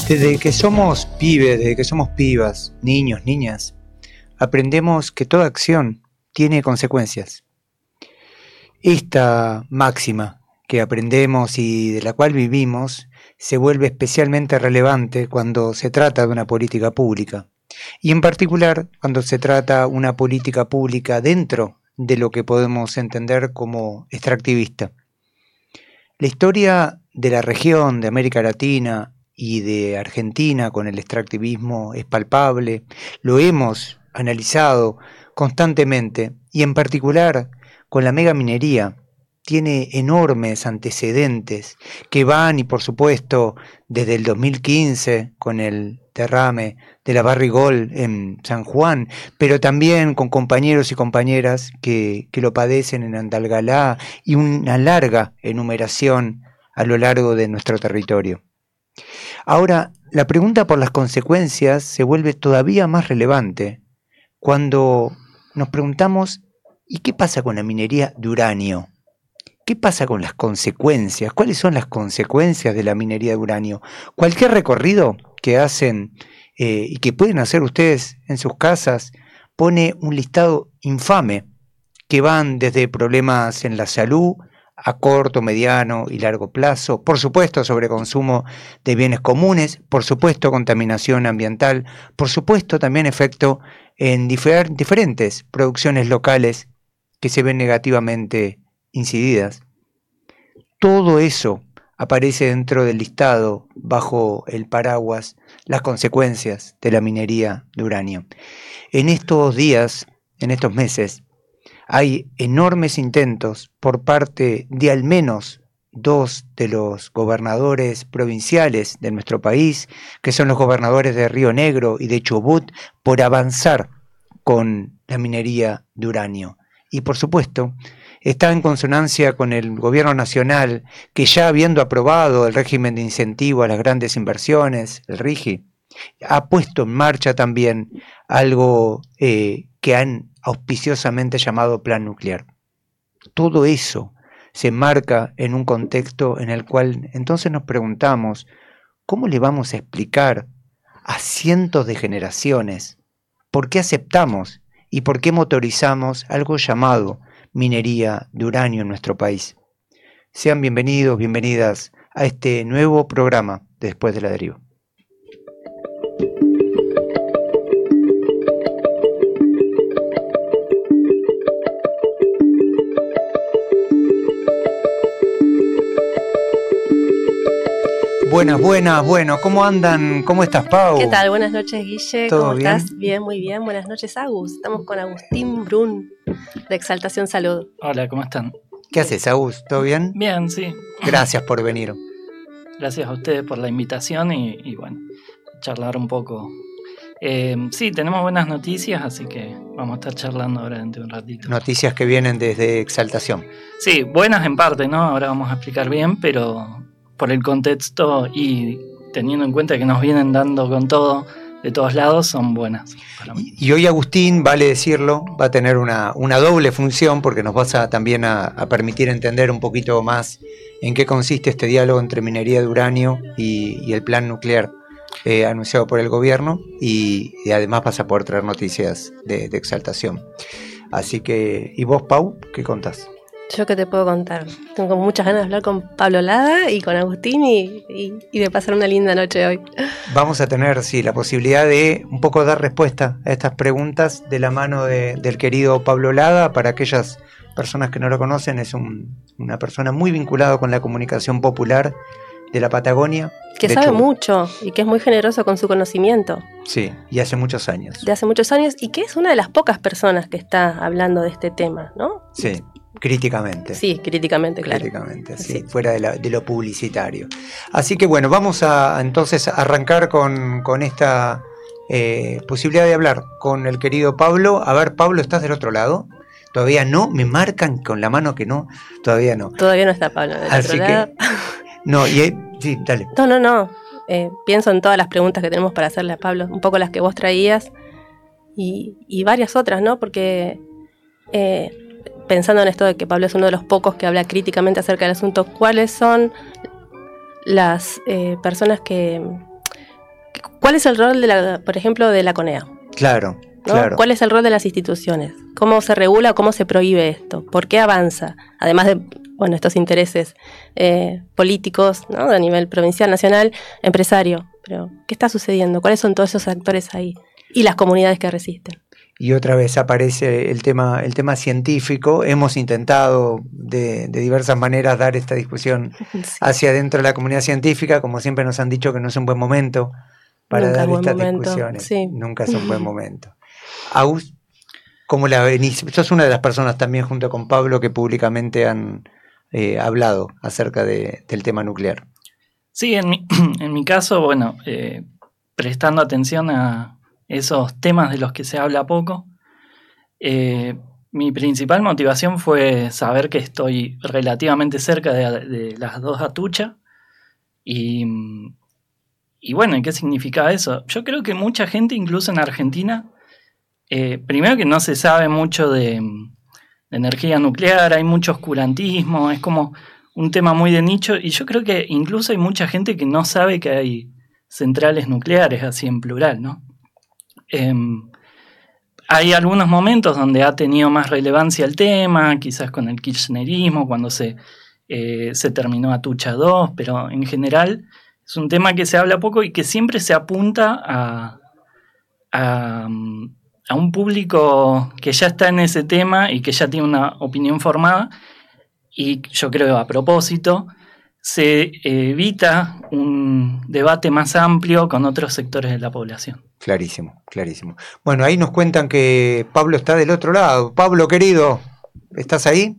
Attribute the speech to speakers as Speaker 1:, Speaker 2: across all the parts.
Speaker 1: Desde que somos pibes, desde que somos pibas, niños, niñas, aprendemos que toda acción tiene consecuencias. Esta máxima que aprendemos y de la cual vivimos se vuelve especialmente relevante cuando se trata de una política pública, y en particular cuando se trata una política pública dentro de lo que podemos entender como extractivista. La historia de la región de América Latina y de Argentina con el extractivismo es palpable, lo hemos analizado constantemente y en particular con la megaminería. Tiene enormes antecedentes que van y por supuesto desde el 2015 con el derrame de la Barrigol en San Juan, pero también con compañeros y compañeras que lo padecen en Andalgalá y una larga enumeración a lo largo de nuestro territorio. Ahora, la pregunta por las consecuencias se vuelve todavía más relevante cuando nos preguntamos ¿y qué pasa con la minería de uranio? ¿Qué pasa con las consecuencias? ¿Cuáles son las consecuencias de la minería de uranio? Cualquier recorrido que hacen y que pueden hacer ustedes en sus casas pone un listado infame que van desde problemas en la salud a corto, mediano y largo plazo, por supuesto sobreconsumo de bienes comunes, por supuesto contaminación ambiental, por supuesto también efecto en diferentes producciones locales que se ven negativamente incididas. Todo eso aparece dentro del listado bajo el paraguas las consecuencias de la minería de uranio. En estos días, en estos meses, hay enormes intentos por parte de al menos 2 de los gobernadores provinciales de nuestro país, que son los gobernadores de Río Negro y de Chubut, por avanzar con la minería de uranio. Y por supuesto, está en consonancia con el gobierno nacional, que ya habiendo aprobado el régimen de incentivo a las grandes inversiones, el RIGI, ha puesto en marcha también algo que han auspiciosamente llamado Plan Nuclear. Todo eso se enmarca en un contexto en el cual entonces nos preguntamos, ¿cómo le vamos a explicar a cientos de generaciones por qué aceptamos y por qué motorizamos algo llamado minería de uranio en nuestro país? Sean bienvenidos, bienvenidas a este nuevo programa de Después de la Deriva. Buenas, bueno, ¿cómo andan? ¿Cómo estás, Pau?
Speaker 2: ¿Qué tal? Buenas noches, Guille.
Speaker 1: ¿Todo
Speaker 2: ¿Cómo
Speaker 1: bien?
Speaker 2: estás? Bien, muy bien. Buenas noches, Agus. Estamos con Agustín Brun, de Exaltación Salud.
Speaker 3: Hola, ¿cómo están?
Speaker 1: ¿Qué haces, Agus? ¿Todo bien?
Speaker 3: Bien, sí.
Speaker 1: Gracias por venir.
Speaker 3: Gracias a ustedes por la invitación y bueno, charlar un poco. Sí, tenemos buenas noticias, así que vamos a estar charlando ahora dentro de un ratito.
Speaker 1: Noticias que vienen desde Exaltación.
Speaker 3: Sí, buenas en parte, ¿no? Ahora vamos a explicar bien, pero por el contexto y teniendo en cuenta que nos vienen dando con todo de todos lados, son buenas para mí.
Speaker 1: Y hoy Agustín, vale decirlo, va a tener una doble función porque nos vas a también a permitir entender un poquito más en qué consiste este diálogo entre minería de uranio y el plan nuclear anunciado por el gobierno y además vas a poder traer noticias de Exaltación. Así que, ¿y vos, Pau, qué contás?
Speaker 2: ¿Yo qué te puedo contar? Tengo muchas ganas de hablar con Pablo Lada y con Agustín y de pasar una linda noche hoy.
Speaker 1: Vamos a tener, sí, la posibilidad de un poco dar respuesta a estas preguntas de la mano del querido Pablo Lada. Para aquellas personas que no lo conocen, es una persona muy vinculada con la comunicación popular de la Patagonia.
Speaker 2: Que sabe mucho y que es muy generoso con su conocimiento.
Speaker 1: Sí, y hace muchos años.
Speaker 2: De hace muchos años y que es una de las pocas personas que está hablando de este tema, ¿no?
Speaker 1: Sí. Críticamente.
Speaker 2: Sí, críticamente, claro.
Speaker 1: Críticamente, sí, fuera de lo publicitario. Así que bueno, vamos a entonces arrancar con esta posibilidad de hablar con el querido Pablo. A ver, Pablo, ¿estás del otro lado? Todavía no, me marcan con la mano que no, todavía no.
Speaker 2: Todavía no está Pablo del
Speaker 1: Así
Speaker 2: otro lado.
Speaker 1: No, sí, dale.
Speaker 2: No. Pienso en todas las preguntas que tenemos para hacerle a Pablo, un poco las que vos traías y varias otras, ¿no? Porque pensando en esto de que Pablo es uno de los pocos que habla críticamente acerca del asunto, ¿cuáles son las personas que ¿cuál es el rol, por ejemplo, de la CONEA?
Speaker 1: Claro,
Speaker 2: ¿No?
Speaker 1: claro.
Speaker 2: ¿Cuál es el rol de las instituciones? ¿Cómo se regula o cómo se prohíbe esto? ¿Por qué avanza? Además de estos intereses políticos, ¿no? A nivel provincial, nacional, empresario. Pero, ¿qué está sucediendo? ¿Cuáles son todos esos actores ahí? Y las comunidades que resisten.
Speaker 1: Y otra vez aparece el tema científico. Hemos intentado de diversas maneras dar esta discusión hacia adentro de la comunidad científica, como siempre nos han dicho que no es un buen momento para dar estas discusiones. Sí. Nunca es un buen momento. Agus, ¿cómo la venís? Sos una de las personas también junto con Pablo que públicamente han hablado acerca del tema nuclear.
Speaker 3: Sí, en mi caso, prestando atención a esos temas de los que se habla poco, mi principal motivación fue saber que estoy relativamente cerca de las dos Atucha y ¿qué significa eso? Yo creo que mucha gente, incluso en Argentina, primero que no se sabe mucho de energía nuclear, hay mucho oscurantismo, es como un tema muy de nicho, y yo creo que incluso hay mucha gente que no sabe que hay centrales nucleares, así en plural, ¿no? Hay algunos momentos donde ha tenido más relevancia el tema, quizás con el kirchnerismo, cuando se terminó Atucha 2, pero en general es un tema que se habla poco y que siempre se apunta a un público que ya está en ese tema y que ya tiene una opinión formada, y yo creo a propósito se evita un debate más amplio con otros sectores de la población.
Speaker 1: Clarísimo, clarísimo. Bueno, ahí nos cuentan que Pablo está del otro lado. Pablo, querido, ¿estás ahí?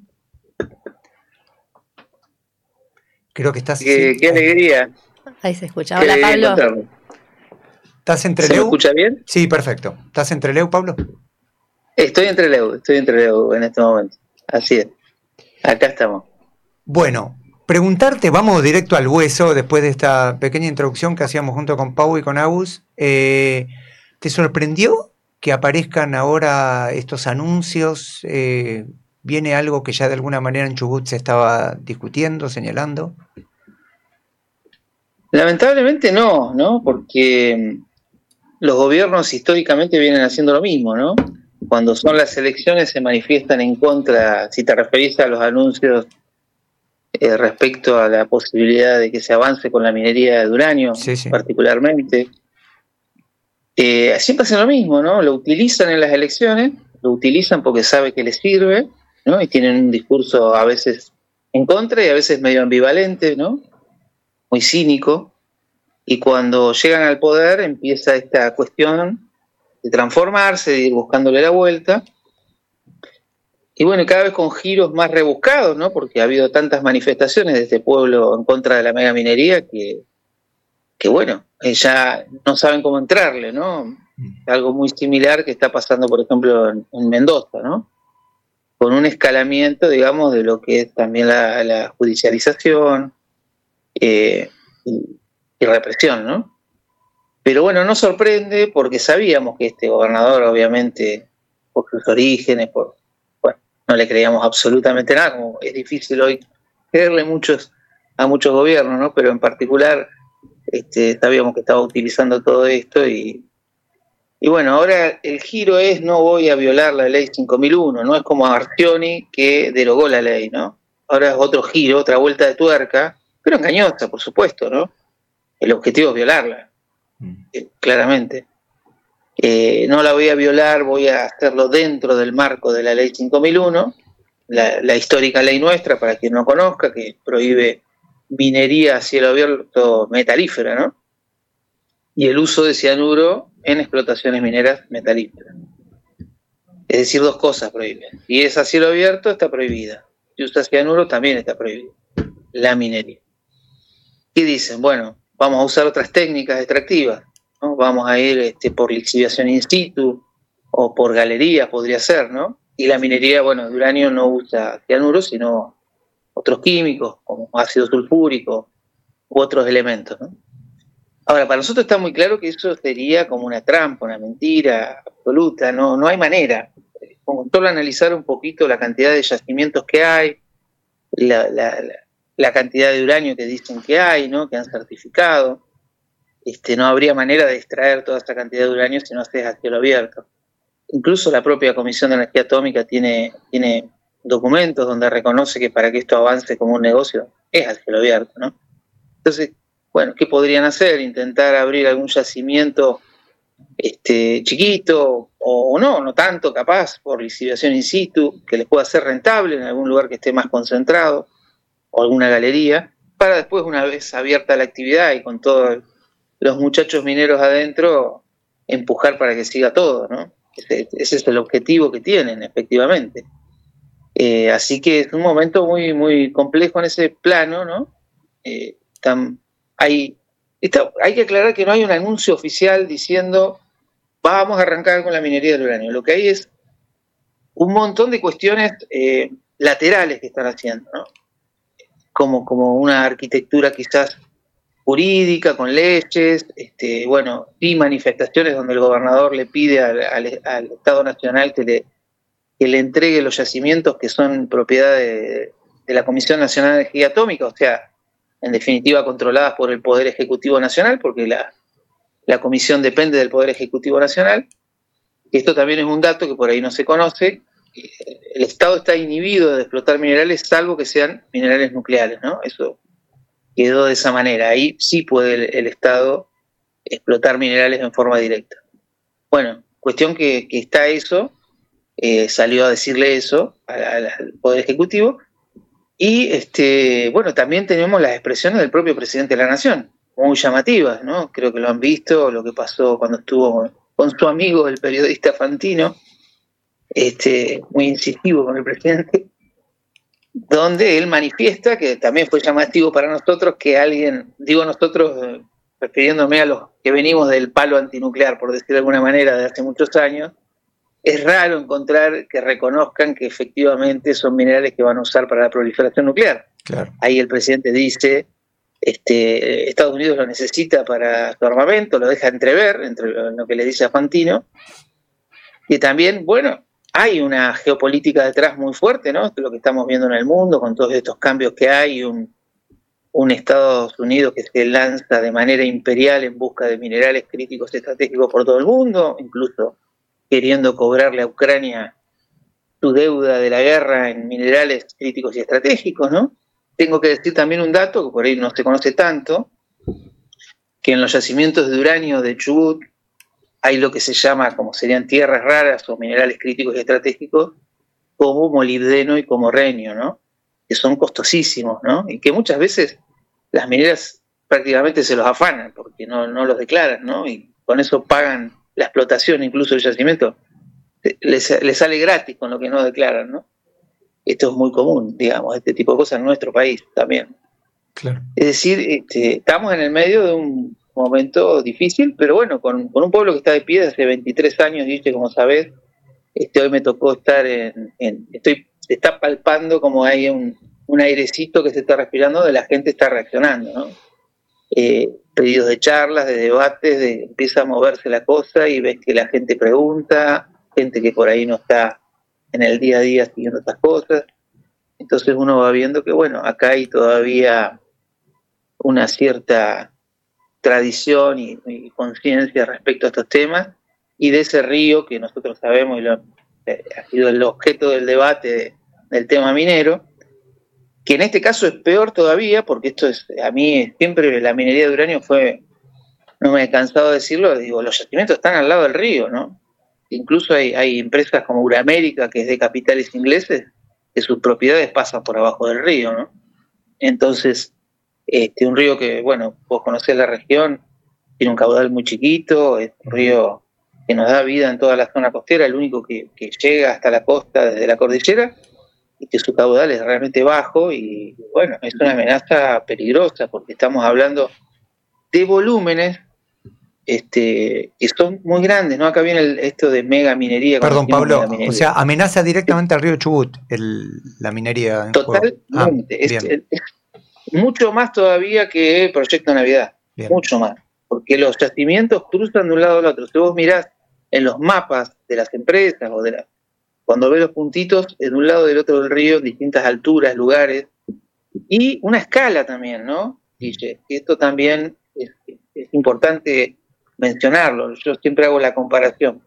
Speaker 1: Creo que estás...
Speaker 4: Qué alegría.
Speaker 2: Ahí se escucha. Hola, Pablo.
Speaker 1: ¿Estás en Trelew?
Speaker 4: ¿Se me escucha bien?
Speaker 1: Sí, perfecto. ¿Estás en Trelew, Pablo?
Speaker 4: Estoy en Trelew en este momento. Así es. Acá estamos.
Speaker 1: Bueno, preguntarte, vamos directo al hueso, después de esta pequeña introducción que hacíamos junto con Pau y con Agus. ¿Te sorprendió que aparezcan ahora estos anuncios? ¿Viene algo que ya de alguna manera en Chubut se estaba discutiendo, señalando?
Speaker 4: Lamentablemente no, porque los gobiernos históricamente vienen haciendo lo mismo, ¿no? Cuando son las elecciones se manifiestan en contra, si te referís a los anuncios respecto a la posibilidad de que se avance con la minería de uranio, sí. Particularmente. Siempre hacen lo mismo, ¿no? Lo utilizan en las elecciones, lo utilizan porque sabe que les sirve, ¿no? Y tienen un discurso a veces en contra y a veces medio ambivalente, ¿no? Muy cínico. Y cuando llegan al poder empieza esta cuestión de transformarse, de ir buscándole la vuelta. Y bueno, cada vez con giros más rebuscados, ¿no? Porque ha habido tantas manifestaciones de este pueblo en contra de la megaminería que ya no saben cómo entrarle, ¿no? Algo muy similar que está pasando, por ejemplo, en Mendoza, ¿no? Con un escalamiento, digamos, de lo que es también la judicialización y represión, ¿no? Pero bueno, no sorprende porque sabíamos que este gobernador, obviamente, por sus orígenes, no le creíamos absolutamente nada, como es difícil hoy creerle a muchos gobiernos, ¿no? Pero en particular sabíamos que estaba utilizando todo esto y bueno, ahora el giro es: no voy a violar la ley 5001, no es como Arcioni que derogó la ley, ¿no? Ahora es otro giro, otra vuelta de tuerca, pero engañosa, por supuesto, ¿no? El objetivo es violarla, claramente. No la voy a violar, voy a hacerlo dentro del marco de la ley 5001, la histórica ley nuestra, para quien no conozca, que prohíbe minería a cielo abierto metalífera, ¿no? Y el uso de cianuro en explotaciones mineras metalíferas. Es decir, dos cosas prohíben. Si es a cielo abierto, está prohibida. Si usa cianuro, también está prohibida la minería. ¿Qué dicen? Bueno, vamos a usar otras técnicas extractivas, ¿no? Vamos a ir por lixiviación in situ o por galerías, podría ser, ¿no? Y la minería, bueno, de uranio no usa cianuro, sino otros químicos, como ácido sulfúrico u otros elementos, ¿no? Ahora, para nosotros está muy claro que eso sería como una trampa, una mentira absoluta, no hay manera. Con solo analizar un poquito la cantidad de yacimientos que hay, la cantidad de uranio que dicen que hay, ¿no? Que han certificado, no habría manera de extraer toda esa cantidad de uranio si no haces a cielo abierto. Incluso la propia Comisión de Energía Atómica tiene documentos donde reconoce que para que esto avance como un negocio es a cielo abierto, ¿no? Entonces, bueno, ¿qué podrían hacer? Intentar abrir algún yacimiento chiquito o no tanto capaz, por licitación in situ, que les pueda ser rentable en algún lugar que esté más concentrado, o alguna galería, para después, una vez abierta la actividad y con todos los muchachos mineros adentro, empujar para que siga todo, ¿no? Ese es el objetivo que tienen, efectivamente. Así que es un momento muy, muy complejo en ese plano, ¿no? Hay que aclarar que no hay un anuncio oficial diciendo vamos a arrancar con la minería del uranio. Lo que hay es un montón de cuestiones laterales que están haciendo, ¿no? Como una arquitectura quizás jurídica, con leyes, y manifestaciones donde el gobernador le pide al Estado Nacional que le entregue los yacimientos que son propiedad de la Comisión Nacional de Energía Atómica, o sea, en definitiva controladas por el Poder Ejecutivo Nacional, porque la Comisión depende del Poder Ejecutivo Nacional. Esto también es un dato que por ahí no se conoce. El Estado está inhibido de explotar minerales, salvo que sean minerales nucleares, ¿no? Eso quedó de esa manera. Ahí sí puede el Estado explotar minerales en forma directa. Bueno, cuestión que está eso, salió a decirle eso al Poder Ejecutivo, y también tenemos las expresiones del propio presidente de la Nación, muy llamativas, ¿no? Creo que lo han visto, lo que pasó cuando estuvo con su amigo, el periodista Fantino, muy incisivo con el presidente, donde él manifiesta, que también fue llamativo para nosotros, que alguien, digo nosotros, refiriéndome a los que venimos del palo antinuclear, por decir de alguna manera, de hace muchos años, es raro encontrar que reconozcan que efectivamente son minerales que van a usar para la proliferación nuclear.
Speaker 1: Claro.
Speaker 4: Ahí el presidente dice, Estados Unidos lo necesita para su armamento, lo deja entrever, entre lo que le dice a Fantino, y también, bueno, hay una geopolítica detrás muy fuerte, ¿no? Esto es lo que estamos viendo en el mundo, con todos estos cambios que hay, un Estados Unidos que se lanza de manera imperial en busca de minerales críticos estratégicos por todo el mundo, incluso queriendo cobrarle a Ucrania su deuda de la guerra en minerales críticos y estratégicos, ¿no? Tengo que decir también un dato que por ahí no se conoce tanto, que en los yacimientos de uranio de Chubut hay lo que se llama, como serían tierras raras o minerales críticos y estratégicos, como molibdeno y como renio, ¿no? Que son costosísimos, ¿no? Y que muchas veces las mineras prácticamente se los afanan porque no los declaran, ¿no? Y con eso pagan la explotación, incluso el yacimiento, les sale gratis con lo que no declaran, ¿no? Esto es muy común, digamos, este tipo de cosas en nuestro país también.
Speaker 1: Claro.
Speaker 4: Es decir, estamos en el medio de un momento difícil, pero bueno, con un pueblo que está de pie desde hace 23 años, y como sabés, hoy me tocó estar se está palpando como hay un airecito que se está respirando, de la gente está reaccionando, ¿no? Pedidos de charlas, de debates, empieza a moverse la cosa y ves que la gente pregunta, gente que por ahí no está en el día a día siguiendo estas cosas. Entonces uno va viendo que, bueno, acá hay todavía una cierta tradición y conciencia respecto a estos temas, y de ese río que nosotros sabemos y ha sido el objeto del debate del tema minero, que en este caso es peor todavía, porque esto es, a mí siempre la minería de uranio fue, no me he cansado de decirlo, digo, los yacimientos están al lado del río, ¿no? Incluso hay empresas como Uramérica, que es de capitales ingleses, que sus propiedades pasan por abajo del río, ¿no? Entonces, un río que, bueno, vos conocés la región, tiene un caudal muy chiquito, es un río que nos da vida en toda la zona costera, el único que llega hasta la costa desde la cordillera, y que su caudal es realmente bajo, y bueno, es una amenaza peligrosa, porque estamos hablando de volúmenes que son muy grandes, ¿no? Acá viene esto de mega minería.
Speaker 1: Perdón, Pablo, o sea, amenaza directamente al río Chubut la minería.
Speaker 4: Totalmente, es mucho más todavía que Proyecto Navidad, bien. Mucho más, porque los yacimientos cruzan de un lado al otro. Si vos mirás en los mapas de las empresas o cuando ves los puntitos de un lado y del otro del río, distintas alturas, lugares, y una escala también, ¿no? Dice, esto también es es importante mencionarlo. Yo siempre hago la comparación.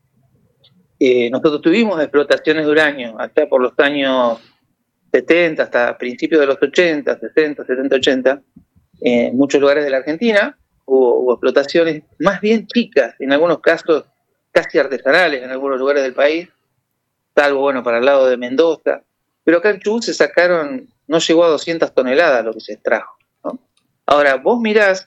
Speaker 4: Nosotros tuvimos explotaciones de uranio hasta por los años 70, hasta principios de los 80, 60, 70, 80, en muchos lugares de la Argentina hubo explotaciones más bien chicas, en algunos casos casi artesanales en algunos lugares del país, salvo, bueno, para el lado de Mendoza. Pero acá en Chubut se sacaron, no llegó a 200 toneladas lo que se extrajo, ¿no? Ahora, vos mirás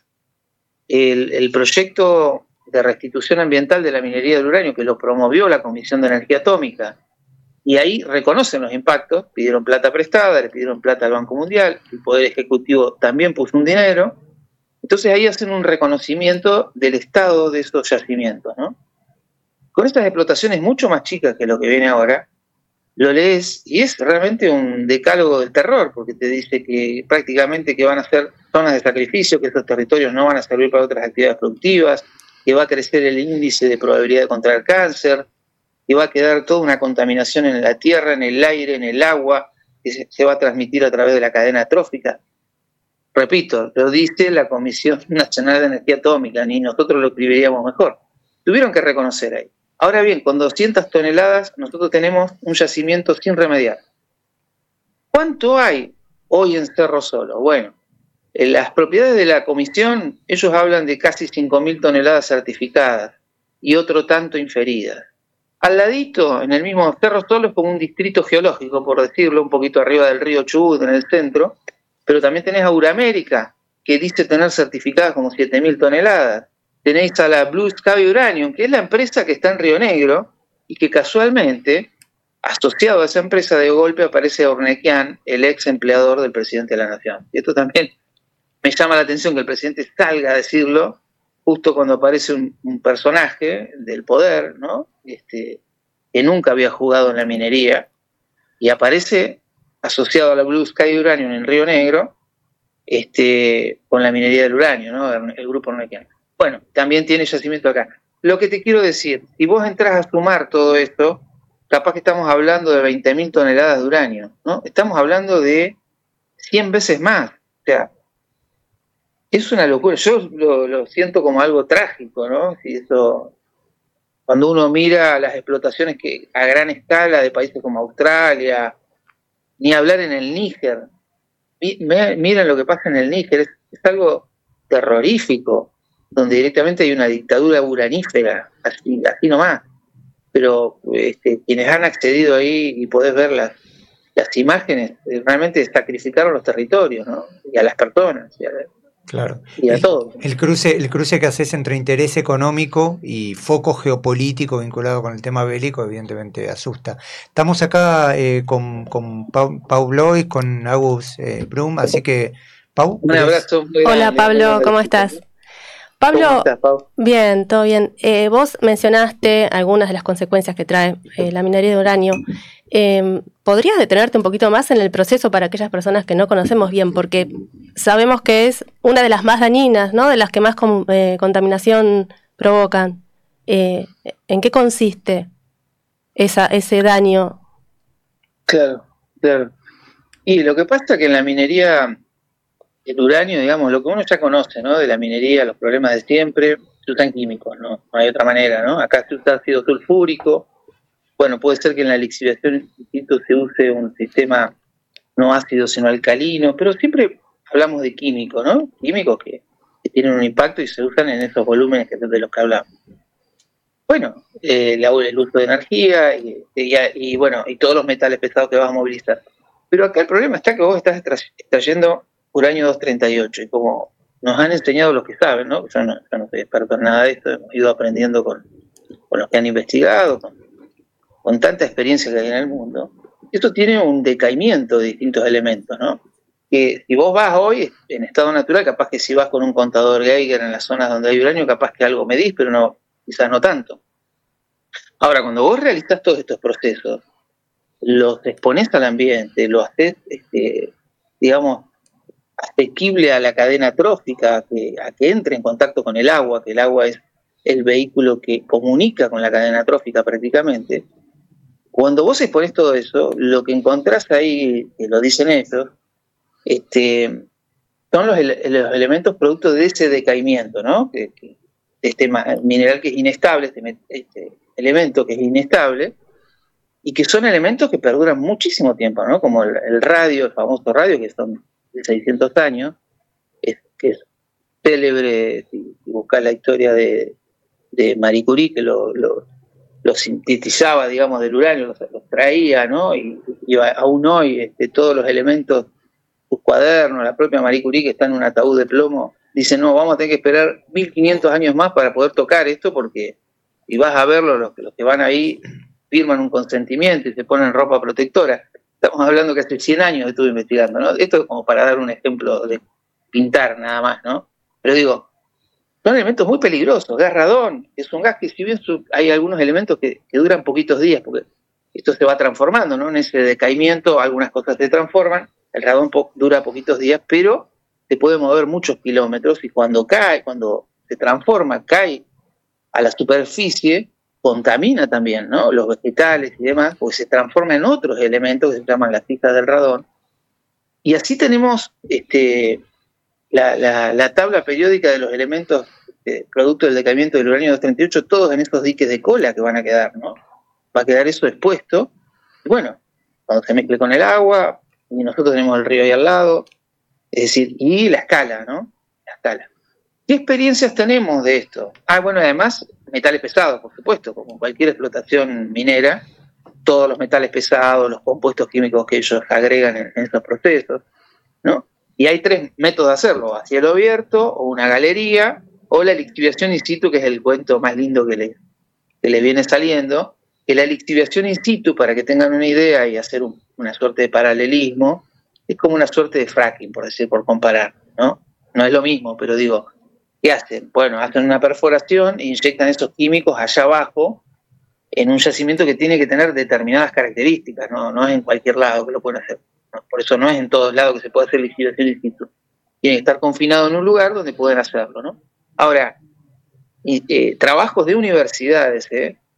Speaker 4: el proyecto de restitución ambiental de la minería del uranio, que lo promovió la Comisión de Energía Atómica, y ahí reconocen los impactos, pidieron plata prestada, le pidieron plata al Banco Mundial, el Poder Ejecutivo también puso un dinero, entonces ahí hacen un reconocimiento del estado de esos yacimientos, ¿no? Con estas explotaciones mucho más chicas que lo que viene ahora, lo lees y es realmente un decálogo del terror, porque te dice que prácticamente que van a ser zonas de sacrificio, que esos territorios no van a servir para otras actividades productivas, que va a crecer el índice de probabilidad de contraer cáncer, que va a quedar toda una contaminación en la tierra, en el aire, en el agua, que se va a transmitir a través de la cadena trófica. Repito, lo dice la Comisión Nacional de Energía Atómica, ni nosotros lo escribiríamos mejor. Tuvieron que reconocer ahí. Ahora bien, con 200 toneladas nosotros tenemos un yacimiento sin remediar. ¿Cuánto hay hoy en Cerro Solo? Bueno, en las propiedades de la comisión, ellos hablan de casi 5.000 toneladas certificadas y otro tanto inferidas. Al ladito, en el mismo Cerro Solo, es como un distrito geológico, por decirlo, un poquito arriba del río Chubut, en el centro, pero también tenés a Uramérica, que dice tener certificadas como 7.000 toneladas. Tenéis a la Blue Sky Uranium, que es la empresa que está en Río Negro, y que casualmente, asociado a esa empresa, de golpe aparece Ornequian, el ex empleador del presidente de la Nación. Y esto también me llama la atención, que el presidente salga a decirlo justo cuando aparece un personaje del poder, ¿no? Que nunca había jugado en la minería, y aparece asociado a la Blue Sky Uranium en Río Negro, con la minería del uranio, ¿no? El grupo Ornequian. Bueno, también tiene yacimiento acá. Lo que te quiero decir, si vos entras a sumar todo esto, capaz que estamos hablando de 20.000 toneladas de uranio, ¿no? Estamos hablando de 100 veces más. O sea, es una locura. Yo lo siento como algo trágico, ¿no? Si eso, cuando uno mira las explotaciones que a gran escala de países como Australia, ni hablar en el Níger. Miren lo que pasa en el Níger, es algo terrorífico, donde directamente hay una dictadura uranífera, así nomás. Pero quienes han accedido ahí y podés ver las imágenes, realmente sacrificaron los territorios, ¿no? Y a las personas,
Speaker 1: claro.
Speaker 4: Y a todos.
Speaker 1: El cruce que haces entre interés económico y foco geopolítico vinculado con el tema bélico, evidentemente asusta. Estamos acá con Pau Blois, con Agus Brum, así que, Pau.
Speaker 4: Un abrazo.
Speaker 2: Hola, Pablo, ¿cómo estás? Pablo,
Speaker 4: ¿cómo estás, Pau?
Speaker 2: Bien, todo bien. Vos mencionaste algunas de las consecuencias que trae la minería de uranio. ¿Podrías detenerte un poquito más en el proceso para aquellas personas que no conocemos bien? Porque sabemos que es una de las más dañinas, ¿no? De las que más contaminación provocan. ¿En qué consiste ese daño?
Speaker 4: Claro. Y lo que pasa es que en la minería, el uranio, digamos, lo que uno ya conoce, ¿no? De la minería, los problemas de siempre, se usan químicos, ¿no? No hay otra manera, ¿no? Acá se usa ácido sulfúrico. Bueno, puede ser que en la lixiviación se use un sistema no ácido sino alcalino, pero siempre hablamos de químicos, ¿no? Químicos que tienen un impacto y se usan en esos volúmenes de los que hablamos. Bueno, el uso de energía y bueno, y todos los metales pesados que vas a movilizar. Pero acá el problema está que vos estás extrayendo uranio 238, y como nos han enseñado los que saben, ¿no? Yo no soy experto en nada de esto, hemos ido aprendiendo con los que han investigado, con tanta experiencia que hay en el mundo. Esto tiene un decaimiento de distintos elementos, ¿no? Que si vos vas hoy en estado natural, capaz que si vas con un contador Geiger en las zonas donde hay uranio, capaz que algo medís, pero no, quizás no tanto. Ahora, cuando vos realizás todos estos procesos, los exponés al ambiente, lo haces, digamos, asequible a la cadena trófica, a que entre en contacto con el agua, que el agua es el vehículo que comunica con la cadena trófica prácticamente. Cuando vos exponés todo eso, lo que encontrás ahí, que lo dicen ellos, son los elementos producto de ese decaimiento, ¿no? Este mineral que es inestable, este elemento que es inestable, y que son elementos que perduran muchísimo tiempo, ¿no? Como el radio, el famoso radio, que son de 600 años, que es célebre, si buscas la historia de Marie Curie, que lo sintetizaba, digamos, del uranio, los traía, ¿no? Y aún hoy todos los elementos, sus cuadernos, la propia Marie Curie, que está en un ataúd de plomo, dice, no, vamos a tener que esperar 1500 años más para poder tocar esto, porque, y vas a verlo, los que van ahí firman un consentimiento y se ponen ropa protectora. Estamos hablando que hace 100 años estuve investigando, ¿no? Esto es como para dar un ejemplo de pintar nada más, ¿no? Pero digo, son elementos muy peligrosos. Gas radón es un gas que, si bien hay algunos elementos que duran poquitos días, porque esto se va transformando, ¿no? En ese decaimiento algunas cosas se transforman, el radón dura poquitos días, pero se puede mover muchos kilómetros, y cuando cae, cuando se transforma, cae a la superficie, contamina también, ¿no? Los vegetales y demás, porque se transforma en otros elementos que se llaman las cistas del radón. Y así tenemos la tabla periódica de los elementos producto del decaimiento del uranio 238, todos en esos diques de cola que van a quedar, ¿no? Va a quedar eso expuesto. Y bueno, cuando se mezcle con el agua, y nosotros tenemos el río ahí al lado, es decir, y la escala, ¿no? La escala. ¿Qué experiencias tenemos de esto? Bueno, además, metales pesados, por supuesto, como cualquier explotación minera, todos los metales pesados, los compuestos químicos que ellos agregan en esos procesos, ¿no? Y hay 3 métodos de hacerlo: a cielo abierto, o una galería, o la lixiviación in situ, que es el cuento más lindo que le viene saliendo. Que la lixiviación in situ, para que tengan una idea y hacer una suerte de paralelismo, es como una suerte de fracking, por comparar, ¿no? No es lo mismo, pero digo, ¿qué hacen? Bueno, hacen una perforación e inyectan esos químicos allá abajo en un yacimiento que tiene que tener determinadas características, no es en cualquier lado que lo pueden hacer. ¿No? Por eso no es en todos lados que se puede hacer lixiviación in situ. Tiene que estar confinado en un lugar donde pueden hacerlo, ¿no? Ahora, trabajos de universidades,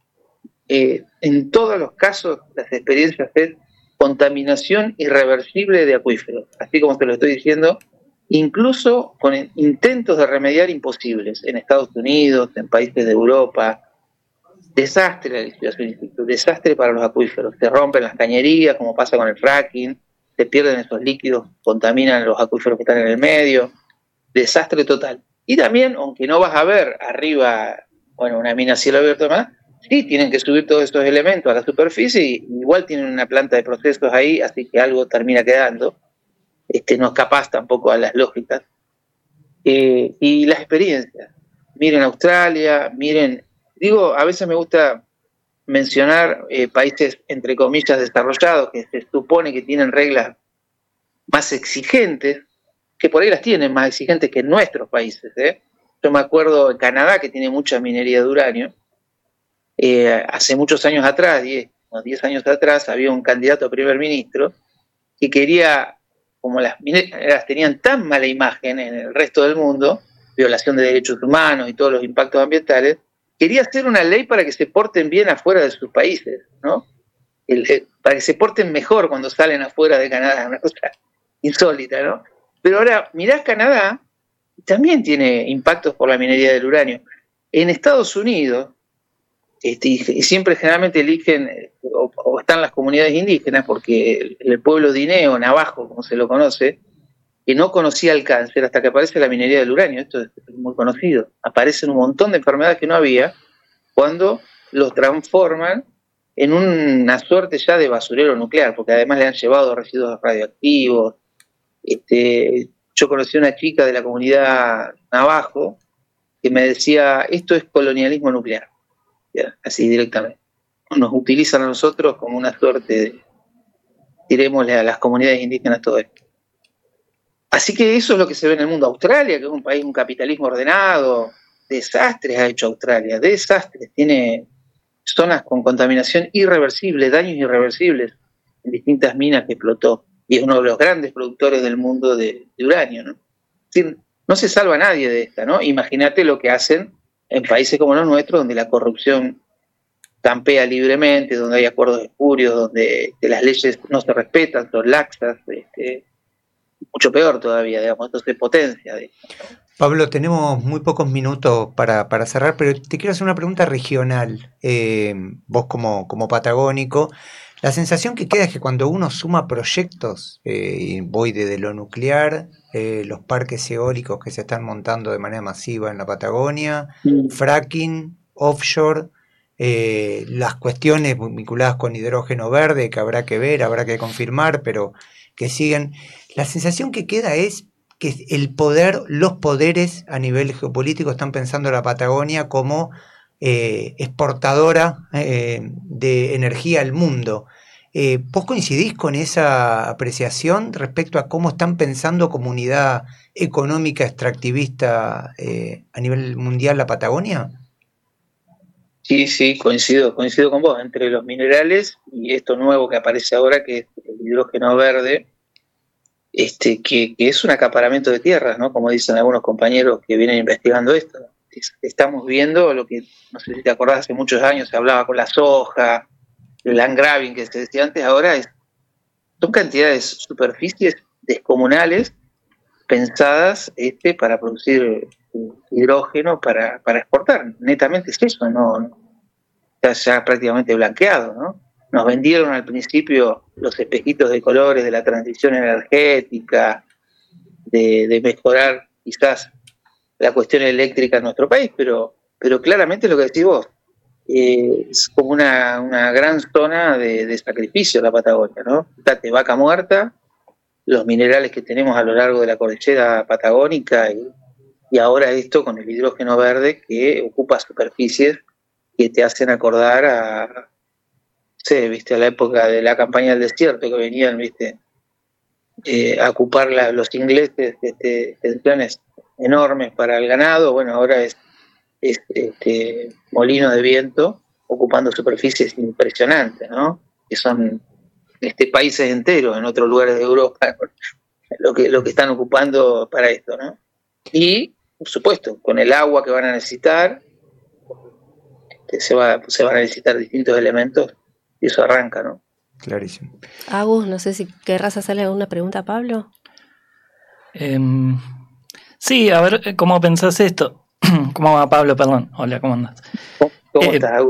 Speaker 4: en todos los casos las experiencias es contaminación irreversible de acuíferos, así como te lo estoy diciendo, incluso con intentos de remediar imposibles en Estados Unidos, en países de Europa. Desastre la lixiviación in situ, desastre para los acuíferos, se rompen las cañerías, como pasa con el fracking, se pierden esos líquidos, contaminan los acuíferos que están en el medio, desastre total. Y también, aunque no vas a ver arriba, bueno, una mina a cielo abierto más, sí tienen que subir todos estos elementos a la superficie, y igual tienen una planta de procesos ahí, así que algo termina quedando. No escapás tampoco a las lógicas. Y las experiencias. Miren Australia, a veces me gusta mencionar países, entre comillas, desarrollados, que se supone que tienen reglas más exigentes, que por ahí las tienen más exigentes que en nuestros países. Yo me acuerdo en Canadá, que tiene mucha minería de uranio, hace muchos años atrás, 10 años atrás, había un candidato a primer ministro que quería, como las mineras tenían tan mala imagen en el resto del mundo, violación de derechos humanos y todos los impactos ambientales, quería hacer una ley para que se porten bien afuera de sus países, ¿no? Para que se porten mejor cuando salen afuera de Canadá, una cosa insólita, ¿no? Pero ahora, mirás Canadá, también tiene impactos por la minería del uranio. En Estados Unidos, y siempre generalmente eligen, o están las comunidades indígenas, porque el pueblo dineo, navajo, como se lo conoce, que no conocía el cáncer hasta que aparece la minería del uranio. Esto es muy conocido. Aparecen un montón de enfermedades que no había cuando los transforman en una suerte ya de basurero nuclear, porque además le han llevado residuos radioactivos. Yo conocí a una chica de la comunidad navajo que me decía, esto es colonialismo nuclear, ¿ya? Así directamente. Nos utilizan a nosotros como una suerte de, tirémosle a las comunidades indígenas todo esto. Así que eso es lo que se ve en el mundo. Australia, que es un país, un capitalismo ordenado, desastres ha hecho Australia, desastres. Tiene zonas con contaminación irreversible, daños irreversibles en distintas minas que explotó. Y es uno de los grandes productores del mundo de uranio, ¿no? Es decir, no se salva nadie de esta, ¿no? Imagínate lo que hacen en países como los nuestros, donde la corrupción campea libremente, donde hay acuerdos espurios, donde las leyes no se respetan, son laxas, mucho peor todavía, digamos, esto se potencia.
Speaker 1: Pablo, tenemos muy pocos minutos para cerrar, pero te quiero hacer una pregunta regional. Vos como patagónico, la sensación que queda es que cuando uno suma proyectos, y voy desde lo nuclear, los parques eólicos que se están montando de manera masiva en la Patagonia, fracking, offshore, las cuestiones vinculadas con hidrógeno verde que habrá que ver, habrá que confirmar, pero que siguen. La sensación que queda es que los poderes a nivel geopolítico están pensando a la Patagonia como exportadora de energía al mundo. ¿Vos coincidís con esa apreciación respecto a cómo están pensando comunidad económica extractivista a nivel mundial la Patagonia?
Speaker 4: Sí, coincido con vos. Entre los minerales y esto nuevo que aparece ahora, que es el hidrógeno verde, que es un acaparamiento de tierras, ¿no? Como dicen algunos compañeros que vienen investigando esto. Estamos viendo lo que, no sé si te acordás, hace muchos años se hablaba con la soja, el land grabbing que se decía antes, ahora son cantidades, superficies descomunales pensadas para producir hidrógeno para exportar. Netamente es eso, no está ya prácticamente blanqueado, ¿no? Nos vendieron al principio los espejitos de colores de la transición energética, de mejorar quizás la cuestión eléctrica en nuestro país, pero claramente lo que decís vos, es como una gran zona de sacrificio la Patagonia, ¿no? Fíjate, Vaca Muerta, los minerales que tenemos a lo largo de la cordillera patagónica y ahora esto con el hidrógeno verde que ocupa superficies que te hacen acordar a la época de la campaña del desierto, que venían, a ocupar los ingleses extensiones enormes para el ganado. Bueno, ahora es molino de viento ocupando superficies impresionantes, ¿no? Que son países enteros en otros lugares de Europa lo que están ocupando para esto, ¿no? Y, por supuesto, con el agua que van a necesitar, se van a necesitar distintos elementos y eso arranca, ¿no?
Speaker 1: Clarísimo.
Speaker 2: Agus, no sé si querrás hacerle alguna pregunta a Pablo.
Speaker 3: Sí, a ver, ¿cómo pensás esto? ¿Cómo va, Pablo? Perdón. Hola, ¿cómo andás?
Speaker 4: ¿Cómo estás, Agus?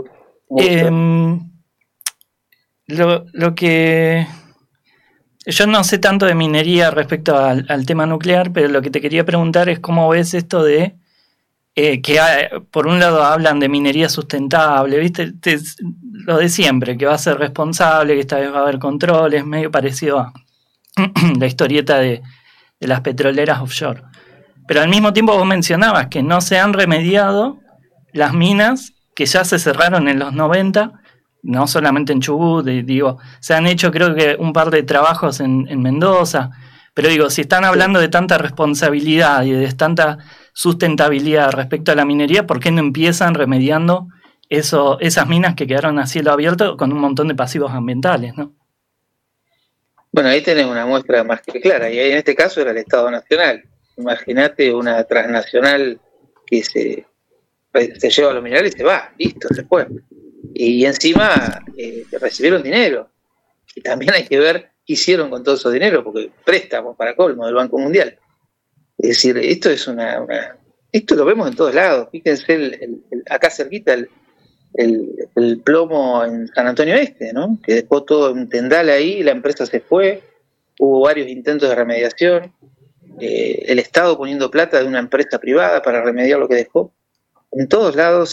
Speaker 3: Lo que... Yo no sé tanto de minería respecto al tema nuclear, pero lo que te quería preguntar es cómo ves esto de que por un lado hablan de minería sustentable, ¿viste? Lo de siempre, que va a ser responsable, que esta vez va a haber controles, medio parecido a la historieta de las petroleras offshore. Pero al mismo tiempo vos mencionabas que no se han remediado las minas que ya se cerraron en los 90, no solamente en Chubut, se han hecho creo que un par de trabajos en Mendoza, pero digo, si están hablando de tanta responsabilidad y de tanta sustentabilidad respecto a la minería, ¿por qué no empiezan remediando esas minas que quedaron a cielo abierto con un montón de pasivos ambientales, ¿no?
Speaker 4: Bueno, ahí tenés una muestra más que clara, y ahí en este caso era el Estado Nacional. Imagínate una transnacional que se lleva los minerales y se va, listo, se fue. Y encima recibieron dinero. Y también hay que ver qué hicieron con todo ese dinero, porque préstamos para colmo del Banco Mundial. Es decir, esto es esto lo vemos en todos lados. Fíjense acá cerquita el plomo en San Antonio Este, ¿no? Que dejó todo en tendal ahí, la empresa se fue, hubo varios intentos de remediación, el Estado poniendo plata de una empresa privada para remediar lo que dejó. En todos lados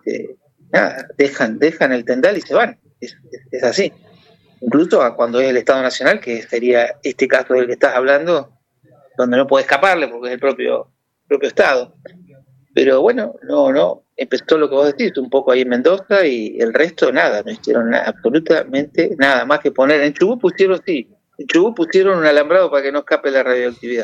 Speaker 4: dejan el tendal y se van. Es así. Incluso cuando es el Estado Nacional, que sería este caso del que estás hablando, donde no puede escaparle porque es el propio Estado. Pero bueno, no, empezó lo que vos decís, un poco ahí en Mendoza y el resto nada, no hicieron absolutamente nada más que poner. En Chubut pusieron un alambrado para que no escape la radioactividad.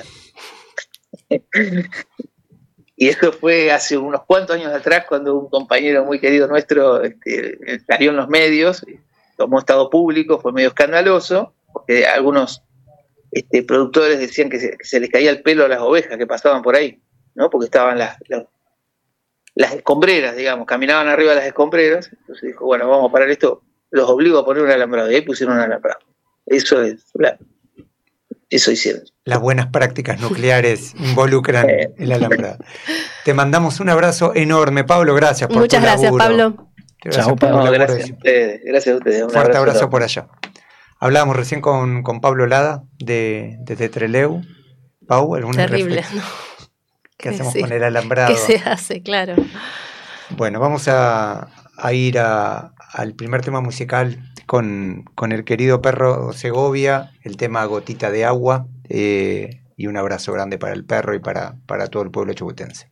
Speaker 4: Y eso fue hace unos cuantos años atrás, cuando un compañero muy querido nuestro salió en los medios, tomó estado público, fue medio escandaloso, porque algunos productores decían que se les caía el pelo a las ovejas que pasaban por ahí, ¿no? Porque estaban las escombreras, digamos, caminaban arriba de las escombreras. Entonces dijo, bueno, vamos a parar esto, los obligo a poner un alambrado, y ahí pusieron un alambrado. Eso es eso hicieron.
Speaker 1: Las buenas prácticas nucleares involucran el alambrado. Te mandamos un abrazo enorme, Pablo, gracias por
Speaker 2: Muchas
Speaker 1: tu
Speaker 2: gracias,
Speaker 1: laburo.
Speaker 2: Pablo.
Speaker 1: Chao, Pablo.
Speaker 4: No, gracias a ustedes. Gracias a ustedes. Un
Speaker 1: fuerte abrazo por allá. Hablábamos recién con Pablo Lada desde Trelew. Pau, ¿alguna
Speaker 2: Terrible,
Speaker 1: reflexión?
Speaker 2: ¿no?
Speaker 1: ¿Qué hacemos con el alambrado?
Speaker 2: ¿Qué se hace? Claro.
Speaker 1: Bueno, vamos a ir al primer tema musical con el querido Perro Segovia, el tema Gotita de Agua, y un abrazo grande para el perro y para todo el pueblo chubutense.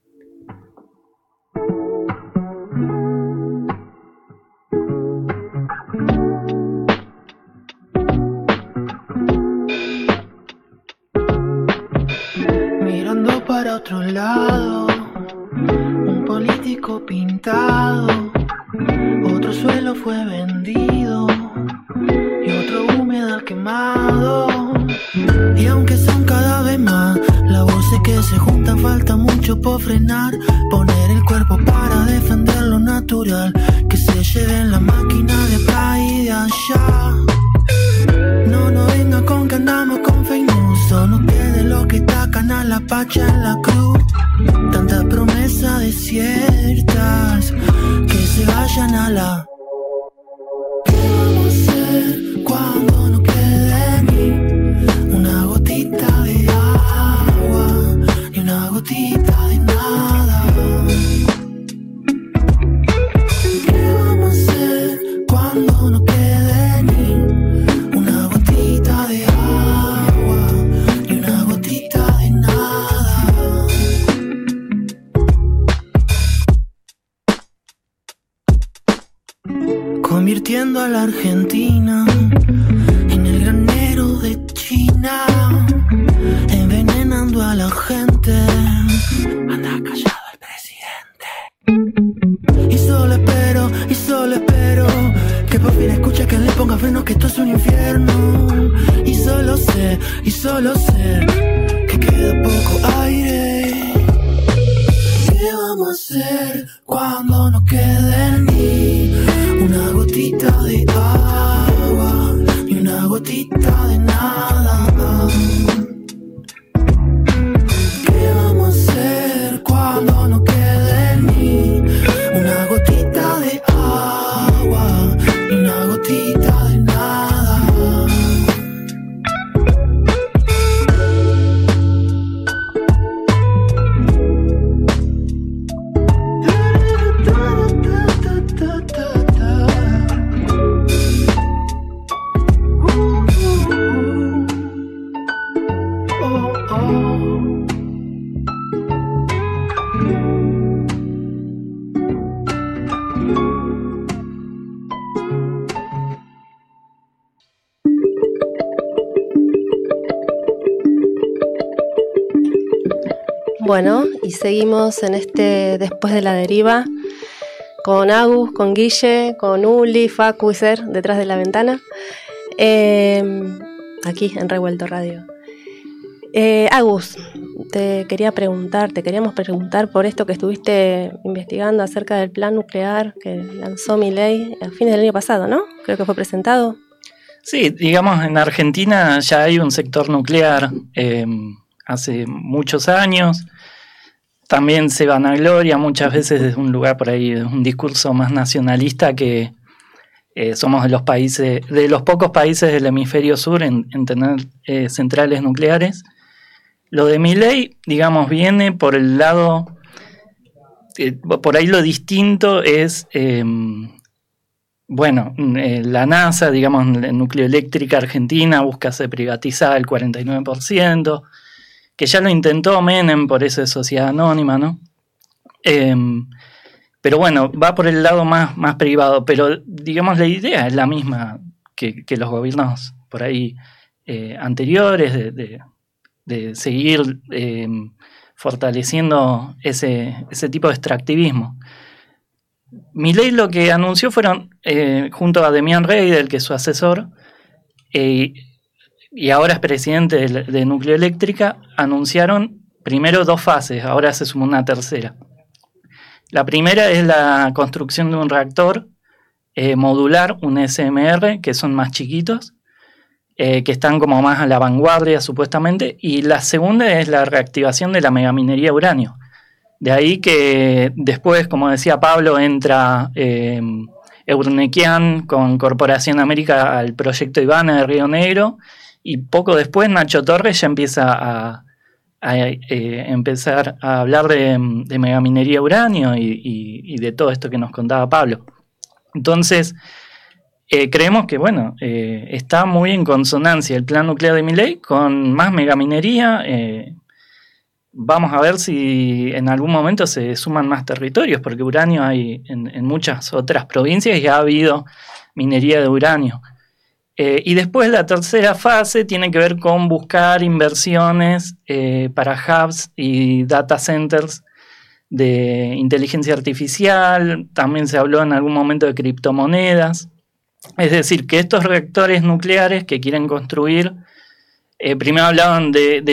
Speaker 5: Mirando para otro lado, un político pintado, otro suelo fue vendido y otro humedal quemado. Y aunque son cada vez más las voces que se juntan, falta mucho por frenar, poner el cuerpo para defender lo natural, que se lleven la máquina de acá y de allá. No venga con que andamos con fake news, son ustedes los que tacan a la pacha en la cruz. Tantas promesas desiertas que se vayan a la... ¿Qué vamos a hacer cuando no quede ni una gotita de agua, ni una gotita de nada? ¿Qué vamos a hacer cuando no quede ni una gotita de agua, ni una gotita de nada? Convirtiendo a la Argentina en el granero de China, envenenando a la gente. Anda callado el presidente. Y solo espero que por fin escuche, que le ponga freno, que esto es un infierno. Y solo sé que queda poco aire. ¿Qué vamos a hacer cuando no quede ni una gotita de agua, ni una gotita de nada? ¿Qué vamos a hacer cuando no quede ni una gotita de agua, ni una gotita de nada?
Speaker 2: Bueno, y seguimos en Después de la Deriva, con Agus, con Guille, con Uli, Facu y Ser, detrás de la ventana, aquí en Revuelto Radio. Agus, te queríamos preguntar por esto que estuviste investigando acerca del plan nuclear que lanzó Milei a fines del año pasado, ¿no? Creo que fue presentado.
Speaker 3: Sí, digamos, en Argentina ya hay un sector nuclear hace muchos años. También se vanagloria muchas veces desde un lugar por ahí, de un discurso más nacionalista, que somos de los pocos países del hemisferio sur en tener centrales nucleares. Lo de Milei, digamos, viene por el lado, por ahí lo distinto es, la NASA, digamos, la Nucleoeléctrica Argentina busca ser privatizada el 49%, que ya lo intentó Menem, por eso es sociedad anónima, ¿no? Pero bueno, va por el lado más privado, pero digamos la idea es la misma que los gobiernos por ahí anteriores, de seguir fortaleciendo ese tipo de extractivismo. Milei lo que anunció fueron, junto a Demian Reidel, que es su asesor, y ahora es presidente de Nucleoeléctrica, anunciaron primero 2 fases, ahora se sumó una tercera. La primera es la construcción de un reactor modular, un SMR, que son más chiquitos, que están como más a la vanguardia supuestamente, y la segunda es la reactivación de la megaminería de uranio. De ahí que después, como decía Pablo, entra Eurnequian con Corporación América al proyecto Ivana de Río Negro, y poco después Nacho Torres ya empieza a empezar a hablar de megaminería de uranio y de todo esto que nos contaba Pablo. Entonces, creemos que está muy en consonancia el plan nuclear de Milei con más megaminería. Vamos a ver si en algún momento se suman más territorios, porque uranio hay en muchas otras provincias y ha habido minería de uranio. Y después la tercera fase tiene que ver con buscar inversiones para hubs y data centers de inteligencia artificial. También se habló en algún momento de criptomonedas. Es decir, que estos reactores nucleares que quieren construir, primero hablaban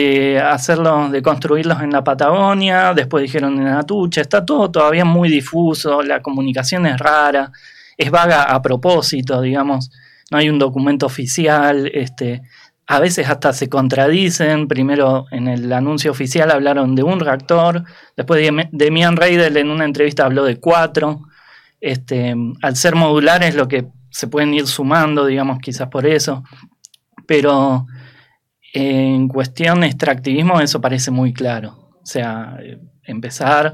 Speaker 3: de construirlos en la Patagonia, después dijeron en Atucha. Está todo todavía muy difuso, la comunicación es rara, es vaga a propósito, digamos. No hay un documento oficial, a veces hasta se contradicen. Primero en el anuncio oficial hablaron de un reactor, después Demian Reidel en una entrevista habló de 4. Al ser modulares lo que se pueden ir sumando, digamos, quizás por eso. Pero en cuestión de extractivismo eso parece muy claro. O sea, empezar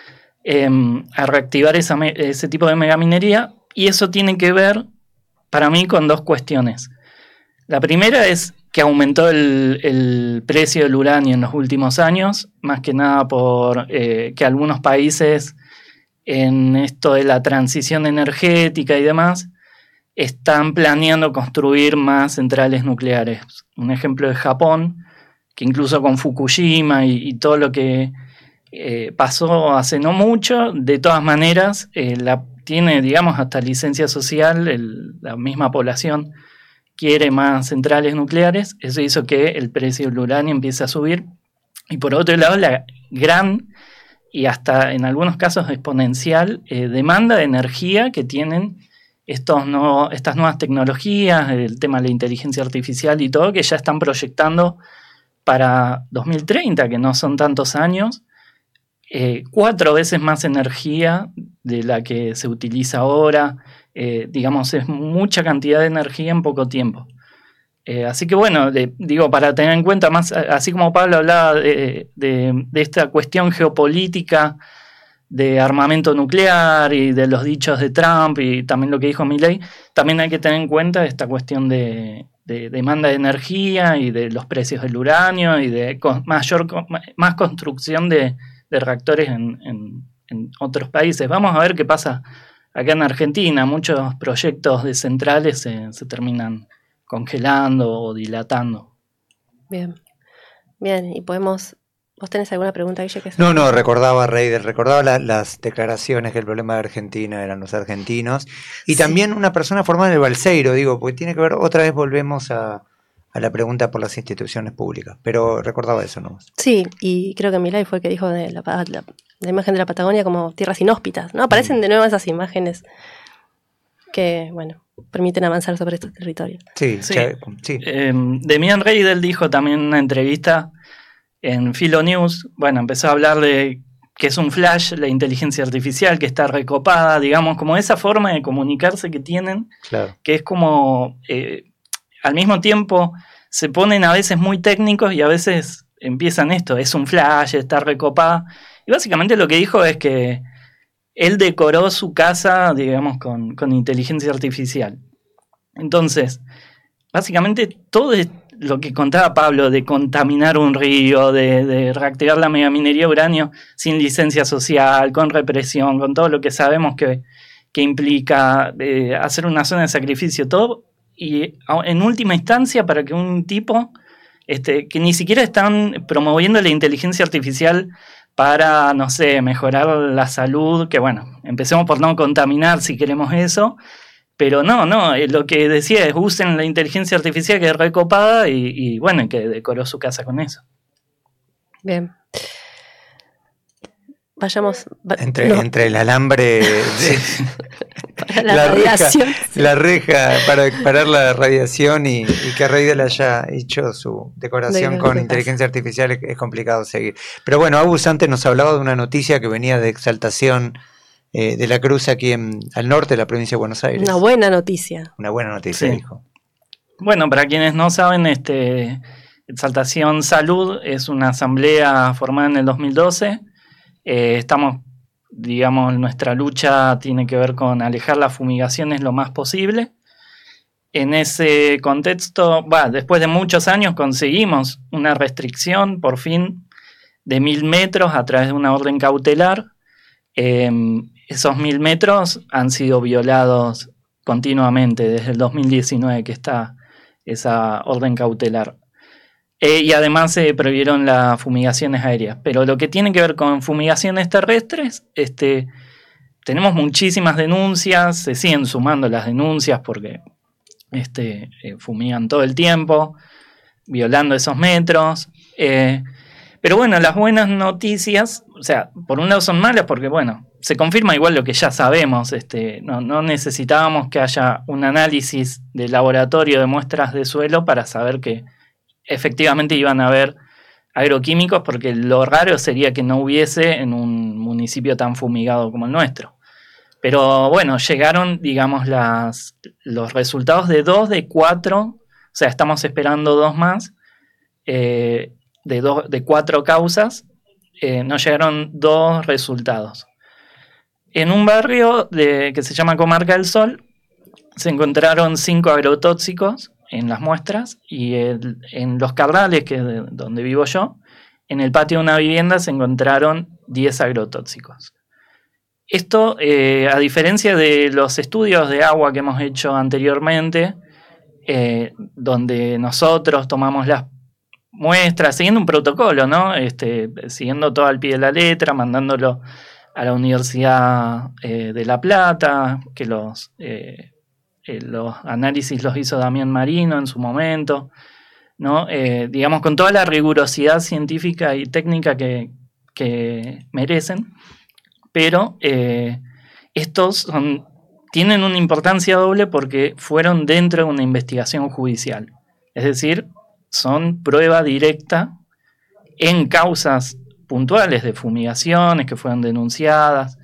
Speaker 3: a reactivar ese tipo de megaminería, y eso tiene que ver para mí con 2 cuestiones. La primera es que aumentó el precio del uranio en los últimos años, más que nada por que algunos países en esto de la transición energética y demás están planeando construir más centrales nucleares. Un ejemplo es Japón, que incluso con Fukushima y todo lo que pasó hace no mucho, de todas maneras tiene, digamos, hasta licencia social, la misma población quiere más centrales nucleares. Eso hizo que el precio del uranio empiece a subir. Y por otro lado, la gran y hasta en algunos casos exponencial demanda de energía que tienen estas nuevas tecnologías, el tema de la inteligencia artificial y todo, que ya están proyectando para 2030, que no son tantos años, 4 veces más energía de la que se utiliza ahora. Digamos, es mucha cantidad de energía en poco tiempo. Así que bueno, digo, para tener en cuenta más, así como Pablo hablaba de esta cuestión geopolítica de armamento nuclear y de los dichos de Trump y también lo que dijo Milei, también hay que tener en cuenta esta cuestión de demanda de energía y de los precios del uranio y de más construcción de reactores en otros países. Vamos a ver qué pasa acá en Argentina. Muchos proyectos de centrales se terminan congelando o dilatando.
Speaker 2: Bien, y ¿vos tenés alguna pregunta, Guille?
Speaker 1: No, recordaba las declaraciones que el problema de Argentina eran los argentinos, y también una persona formada en el Balseiro, digo, porque tiene que ver, otra vez volvemos a la pregunta por las instituciones públicas, pero recordaba eso nomás.
Speaker 2: Sí, y creo que Milei fue el que dijo de la imagen de la Patagonia como tierras inhóspitas, ¿no? Aparecen de nuevo esas imágenes que, permiten avanzar sobre estos territorios.
Speaker 1: Sí.
Speaker 3: Demian Reidel dijo también en una entrevista en Filonews, empezó a hablar de que es un flash la inteligencia artificial, que está recopada, digamos, como esa forma de comunicarse que tienen, claro, que es como, al mismo tiempo se ponen a veces muy técnicos y a veces empiezan esto, es un flash, está recopada, y básicamente lo que dijo es que él decoró su casa, digamos, con inteligencia artificial. Entonces, básicamente todo lo que contaba Pablo de contaminar un río, de reactivar la megaminería de uranio sin licencia social, con represión, con todo lo que sabemos que implica hacer una zona de sacrificio, todo, y en última instancia para que un tipo que ni siquiera están promoviendo la inteligencia artificial para, no sé, mejorar la salud, que empecemos por no contaminar si queremos eso, pero no, lo que decía es usen la inteligencia artificial que es recopada y que decoró su casa con eso.
Speaker 2: Bien. Vayamos...
Speaker 1: Entre el alambre
Speaker 2: La radiación.
Speaker 1: La reja para parar la radiación y que Reidel haya hecho su decoración con inteligencia artificial es complicado seguir. Pero bueno, Agus antes nos hablaba de una noticia que venía de Exaltación de la Cruz aquí al norte de la provincia de Buenos Aires.
Speaker 2: Una buena noticia.
Speaker 1: Una buena noticia,
Speaker 3: sí.
Speaker 1: Dijo.
Speaker 3: Bueno, para quienes no saben, Exaltación Salud es una asamblea formada en el 2012. Estamos, digamos, nuestra lucha tiene que ver con alejar las fumigaciones lo más posible. En ese contexto, después de muchos años conseguimos una restricción, por fin, de 1000 metros a través de una orden cautelar. Esos 1000 metros han sido violados continuamente desde el 2019 que está esa orden cautelar. Y además se prohibieron las fumigaciones aéreas. Pero lo que tiene que ver con fumigaciones terrestres, tenemos muchísimas denuncias, se siguen sumando las denuncias porque fumigan todo el tiempo, violando esos metros. Pero bueno, las buenas noticias, o sea, por un lado son malas porque, bueno, se confirma igual lo que ya sabemos. No necesitábamos que haya un análisis de laboratorio de muestras de suelo para saber que efectivamente iban a haber agroquímicos, porque lo raro sería que no hubiese en un municipio tan fumigado como el nuestro. Pero bueno, llegaron, digamos, los resultados de 2 de 4, o sea, estamos esperando 2 más, de 4 causas, nos llegaron 2 resultados. En un barrio que se llama Comarca del Sol, se encontraron 5 agrotóxicos en las muestras, y en Los Cardales, que es donde vivo yo, en el patio de una vivienda se encontraron 10 agrotóxicos. Esto, a diferencia de los estudios de agua que hemos hecho anteriormente, donde nosotros tomamos las muestras siguiendo un protocolo, ¿no? Siguiendo todo al pie de la letra, mandándolo a la Universidad de La Plata, que los análisis los hizo Damián Marino en su momento, ¿no? Digamos, con toda la rigurosidad científica y técnica que merecen, pero estos tienen una importancia doble porque fueron dentro de una investigación judicial, es decir, son prueba directa en causas puntuales de fumigaciones que fueron denunciadas.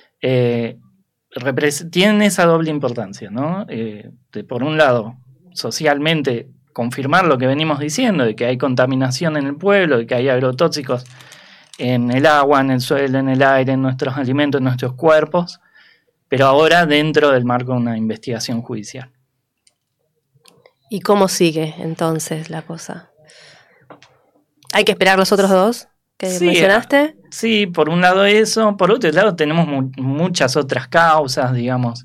Speaker 3: Tienen esa doble importancia, ¿no? Por un lado, socialmente confirmar lo que venimos diciendo, de que hay contaminación en el pueblo, de que hay agrotóxicos en el agua, en el suelo, en el aire, en nuestros alimentos, en nuestros cuerpos, pero ahora dentro del marco de una investigación judicial.
Speaker 2: ¿Y cómo sigue entonces la cosa? ¿Hay que esperar los otros 2 que mencionaste?
Speaker 3: Sí, por un lado eso, por otro lado tenemos muchas otras causas, digamos.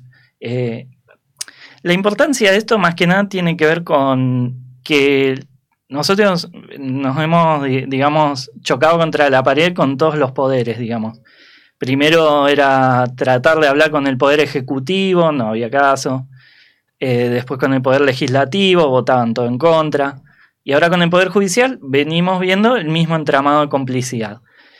Speaker 3: La importancia de esto más que nada tiene que ver con que nosotros nos hemos, digamos, chocado contra la pared con todos los poderes, digamos. Primero era tratar de hablar con el poder ejecutivo, no había caso. Después con el poder legislativo, votaban todo en contra. Y ahora con el poder judicial venimos viendo el mismo entramado de complicidad.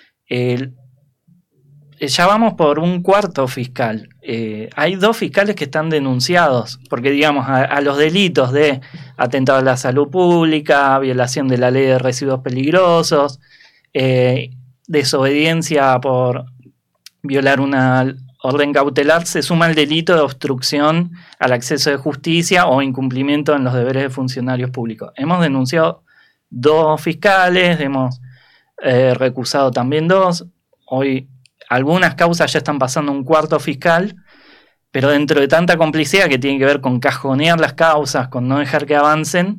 Speaker 3: Ya vamos por un 4º fiscal. Hay 2 fiscales que están denunciados, porque digamos a los delitos de atentado a la salud pública, violación de la ley de residuos peligrosos, desobediencia por violar una orden cautelar, se suma el delito de obstrucción al acceso de justicia o incumplimiento en los deberes de funcionarios públicos. Hemos denunciado 2 fiscales, hemos recusado también 2. Hoy algunas causas ya están pasando a un 4º fiscal, pero dentro de tanta complicidad que tiene que ver con cajonear las causas, con no dejar que avancen,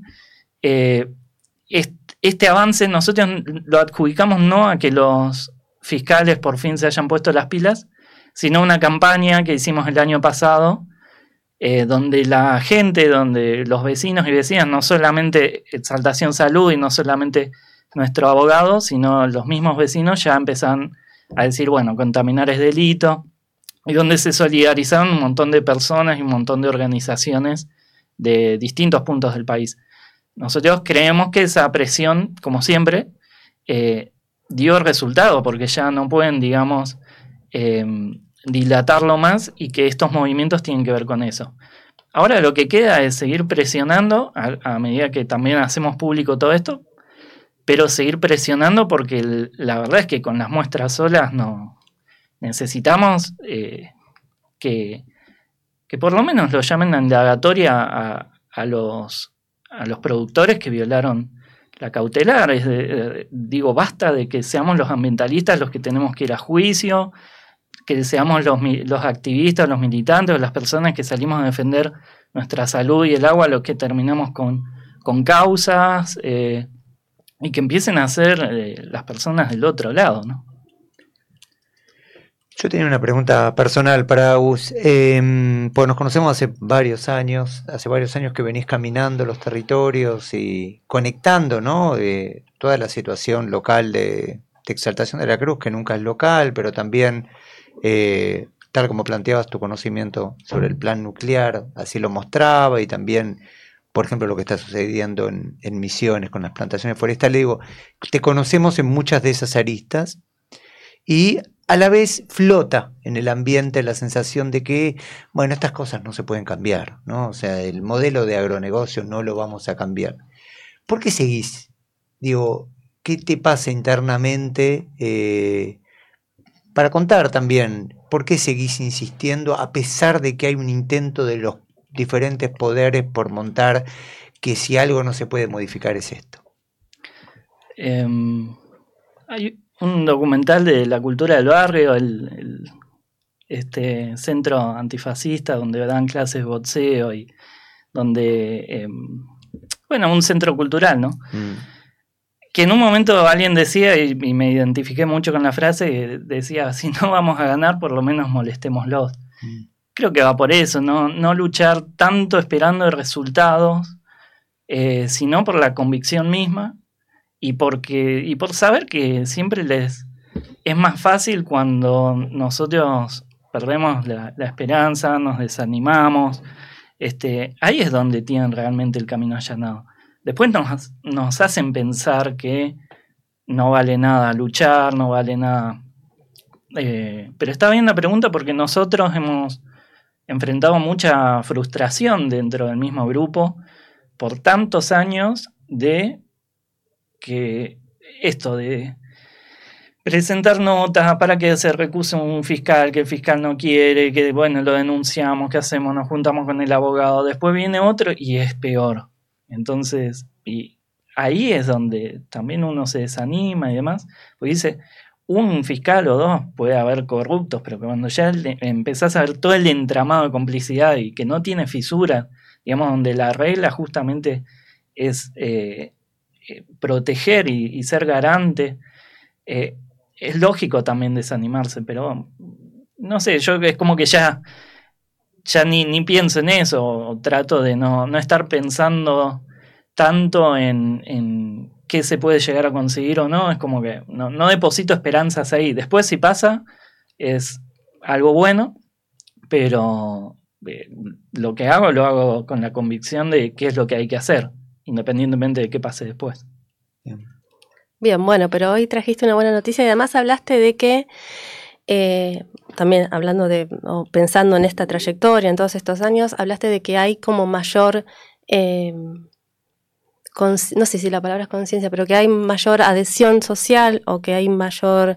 Speaker 3: este avance nosotros lo adjudicamos no a que los fiscales por fin se hayan puesto las pilas, sino una campaña que hicimos el año pasado, donde la gente, donde los vecinos y vecinas, no solamente Exaltación Salud y no solamente nuestro abogado, sino los mismos vecinos ya empezaron a decir, bueno, contaminar es delito, y donde se solidarizaron un montón de personas y un montón de organizaciones de distintos puntos del país. Nosotros creemos que esa presión, como siempre, dio resultado, porque ya no pueden, digamos, dilatarlo más y que estos movimientos tienen que ver con eso. Ahora lo que queda es seguir presionando a medida que también hacemos público todo esto, pero seguir presionando porque la verdad es que con las muestras solas no necesitamos que por lo menos lo llamen a indagatoria a los productores que violaron la cautelar. Digo, basta de que seamos los ambientalistas los que tenemos que ir a juicio, que seamos los activistas, los militantes, las personas que salimos a defender nuestra salud y el agua, los que terminamos con causas, y que empiecen a ser las personas del otro lado, ¿no?
Speaker 1: Yo tenía una pregunta personal para Agus. Pues nos conocemos hace varios años que venís caminando los territorios y conectando, ¿no? Toda la situación local de Exaltación de la Cruz, que nunca es local, pero también, tal como planteabas, tu conocimiento sobre el plan nuclear, así lo mostraba, y también, por ejemplo, lo que está sucediendo en Misiones con las plantaciones forestales. Digo, te conocemos en muchas de esas aristas y a la vez flota en el ambiente la sensación de que, bueno, estas cosas no se pueden cambiar, ¿no? O sea, el modelo de agronegocio no lo vamos a cambiar. ¿Por qué seguís? Digo, ¿qué te pasa internamente? Para contar también, ¿por qué seguís insistiendo a pesar de que hay un intento de los diferentes poderes por montar que si algo no se puede modificar es esto?
Speaker 3: Hay un documental de la cultura del barrio, este centro antifascista donde dan clases de boxeo y donde, un centro cultural, ¿no? Que en un momento alguien decía, y me identifiqué mucho con la frase, que decía, si no vamos a ganar, por lo menos molestémoslos. Creo que va por eso, no luchar tanto esperando resultados, sino por la convicción misma. Y por saber que siempre es más fácil cuando nosotros perdemos la esperanza, nos desanimamos. Ahí es donde tienen realmente el camino allanado. Después nos hacen pensar que no vale nada luchar, no vale nada. Pero está bien la pregunta porque nosotros hemos enfrentado mucha frustración dentro del mismo grupo por tantos años de que esto de presentar notas para que se recuse un fiscal, que el fiscal no quiere, que bueno, lo denunciamos, ¿qué hacemos? Nos juntamos con el abogado, después viene otro y es peor. Entonces, y ahí es donde también uno se desanima y demás, porque dice, un fiscal o dos puede haber corruptos, pero cuando ya empezás a ver todo el entramado de complicidad y que no tiene fisuras, digamos, donde la regla justamente es proteger y ser garante, es lógico también desanimarse, pero no sé, yo es como que ya ni pienso en eso, o trato de no estar pensando tanto en qué se puede llegar a conseguir o no, es como que no deposito esperanzas ahí. Después si pasa es algo bueno, pero lo que hago lo hago con la convicción de qué es lo que hay que hacer, independientemente de qué pase después.
Speaker 2: Bien, bueno, pero hoy trajiste una buena noticia y además hablaste de que, también hablando o pensando en esta trayectoria, en todos estos años, hablaste de que hay como mayor, no sé si la palabra es conciencia, pero que hay mayor adhesión social o que hay mayor,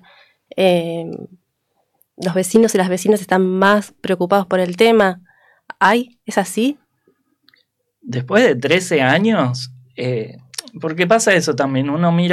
Speaker 2: los vecinos y las vecinas están más preocupados por el tema. ¿Es así?
Speaker 3: Después de 13 años, porque pasa eso también,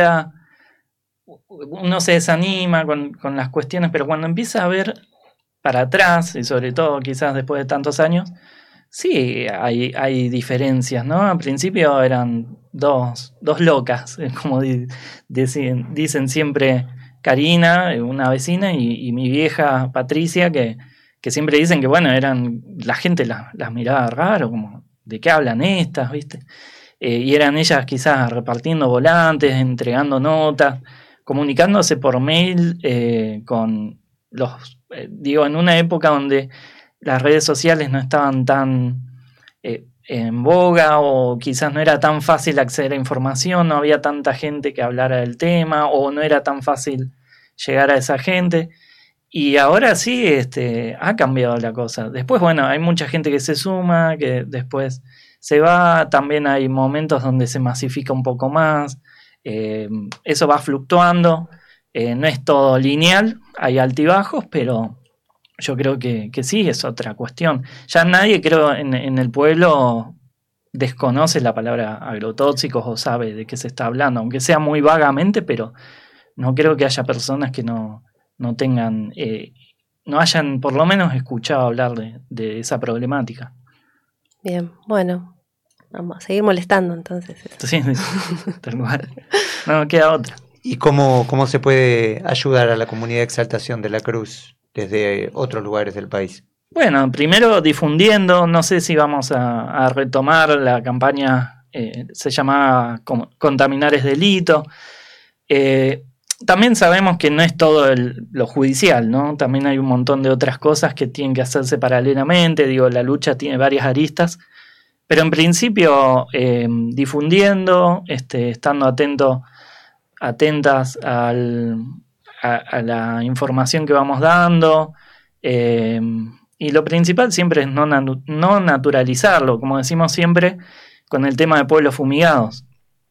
Speaker 3: uno se desanima con las cuestiones, pero cuando empieza a ver para atrás, y sobre todo quizás después de tantos años, sí hay diferencias, ¿no? Al principio eran dos locas, como dicen siempre Karina, una vecina, y mi vieja Patricia, que siempre dicen que, bueno, la gente las miraba raro, como, ¿de qué hablan estas, viste? Y eran ellas quizás repartiendo volantes, entregando notas, comunicándose por mail con en una época donde las redes sociales no estaban tan en boga, o quizás no era tan fácil acceder a información, no había tanta gente que hablara del tema, o no era tan fácil llegar a esa gente, Y ahora sí ha cambiado la cosa. Después, bueno, hay mucha gente que se suma, que después se va. También hay momentos donde se masifica un poco más. Eso va fluctuando. No es todo lineal, hay altibajos, pero yo creo que sí, es otra cuestión. Ya nadie, creo, en el pueblo desconoce la palabra agrotóxicos o sabe de qué se está hablando, aunque sea muy vagamente, pero no creo que haya personas que no tengan, no hayan por lo menos escuchado hablar de esa problemática.
Speaker 2: Bien, bueno, vamos a seguir molestando entonces.
Speaker 3: Sí, tal cual. No queda otra.
Speaker 1: ¿Y cómo se puede ayudar a la comunidad de Exaltación de la Cruz desde otros lugares del país?
Speaker 3: Bueno, primero difundiendo, no sé si vamos a retomar la campaña, se llama Contaminar es delito. También sabemos que no es todo lo judicial, ¿no? También hay un montón de otras cosas que tienen que hacerse paralelamente. Digo, la lucha tiene varias aristas, pero en principio difundiendo, estando atentas a la información que vamos dando, y lo principal siempre es no naturalizarlo, como decimos siempre con el tema de pueblos fumigados.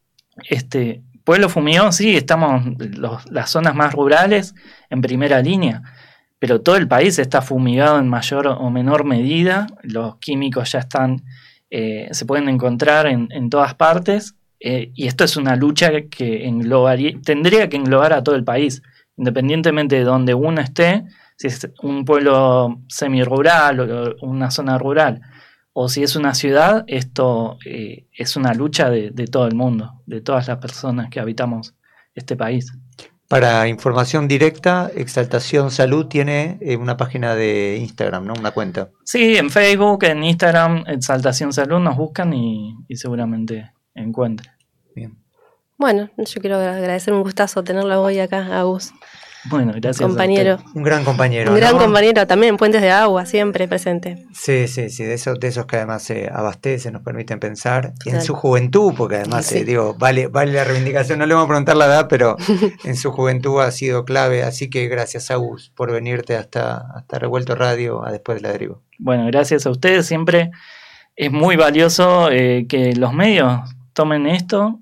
Speaker 3: Pueblos fumigados, sí, estamos las zonas más rurales en primera línea, pero todo el país está fumigado en mayor o menor medida. Los químicos ya están, se pueden encontrar en todas partes, y esto es una lucha que tendría que englobar a todo el país, independientemente de donde uno esté, si es un pueblo semirural o una zona rural, o si es una ciudad. Esto es una lucha de todo el mundo, de todas las personas que habitamos este país.
Speaker 1: Para información directa, Exaltación Salud tiene una página de Instagram, ¿no? Una cuenta.
Speaker 3: Sí, en Facebook, en Instagram, Exaltación Salud, nos buscan y seguramente encuentren.
Speaker 1: Bien.
Speaker 2: Bueno, yo quiero agradecer, un gustazo tenerla hoy acá, Agus.
Speaker 3: Bueno, gracias.
Speaker 2: Compañero.
Speaker 1: Un gran compañero.
Speaker 2: Un gran
Speaker 1: ¿no?
Speaker 2: compañero también en Puentes de Agua, siempre presente.
Speaker 1: Sí, de esos que además se abastecen, nos permiten pensar. Y
Speaker 2: Claro.
Speaker 1: en su juventud, porque además,
Speaker 2: Sí.
Speaker 1: vale la reivindicación, no le vamos a preguntar la edad, pero en su juventud ha sido clave. Así que gracias, Agus, por venirte hasta Revuelto Radio a Después de la Deriva.
Speaker 3: Bueno, gracias a ustedes. Siempre es muy valioso que los medios tomen esto.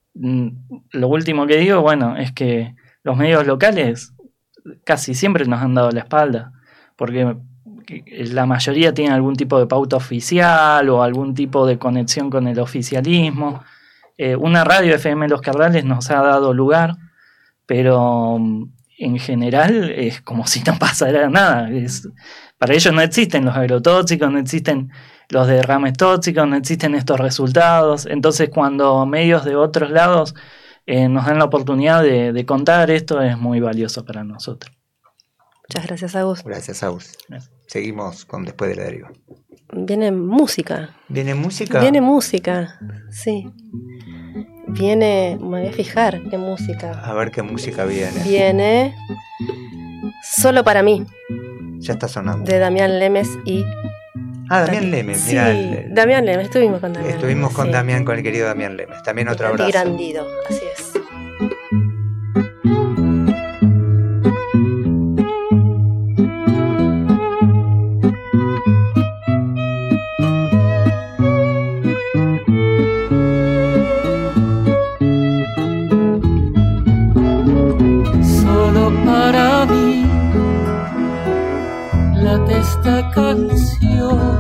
Speaker 3: Lo último que digo, bueno, es que los medios locales casi siempre nos han dado la espalda, porque la mayoría tiene algún tipo de pauta oficial o algún tipo de conexión con el oficialismo. Una radio FM Los Carrales nos ha dado lugar, pero en general es como si no pasara nada. Para ellos no existen los agrotóxicos, no existen los derrames tóxicos, no existen estos resultados. Entonces, cuando medios de otros lados nos dan la oportunidad de contar esto, es muy valioso para nosotros.
Speaker 2: Muchas gracias, Agus.
Speaker 1: Gracias, Agus.
Speaker 3: Gracias.
Speaker 1: Seguimos con Después de la Deriva.
Speaker 2: Viene música.
Speaker 1: ¿Viene música?
Speaker 2: Viene música, sí. Me voy a fijar qué música.
Speaker 1: A ver qué música viene.
Speaker 2: Viene Solo para mí,
Speaker 1: Ya está sonando.
Speaker 2: de Damián Lemes y...
Speaker 1: Damián Lemes,
Speaker 2: Sí,
Speaker 1: mirá.
Speaker 2: Damián Lemes, estuvimos con Damián.
Speaker 1: Estuvimos con
Speaker 2: sí.
Speaker 1: Damián, con el querido Damián Lemes. También otro
Speaker 2: Tati
Speaker 1: abrazo.
Speaker 2: Grandido, así es.
Speaker 6: Solo para mí late esta canción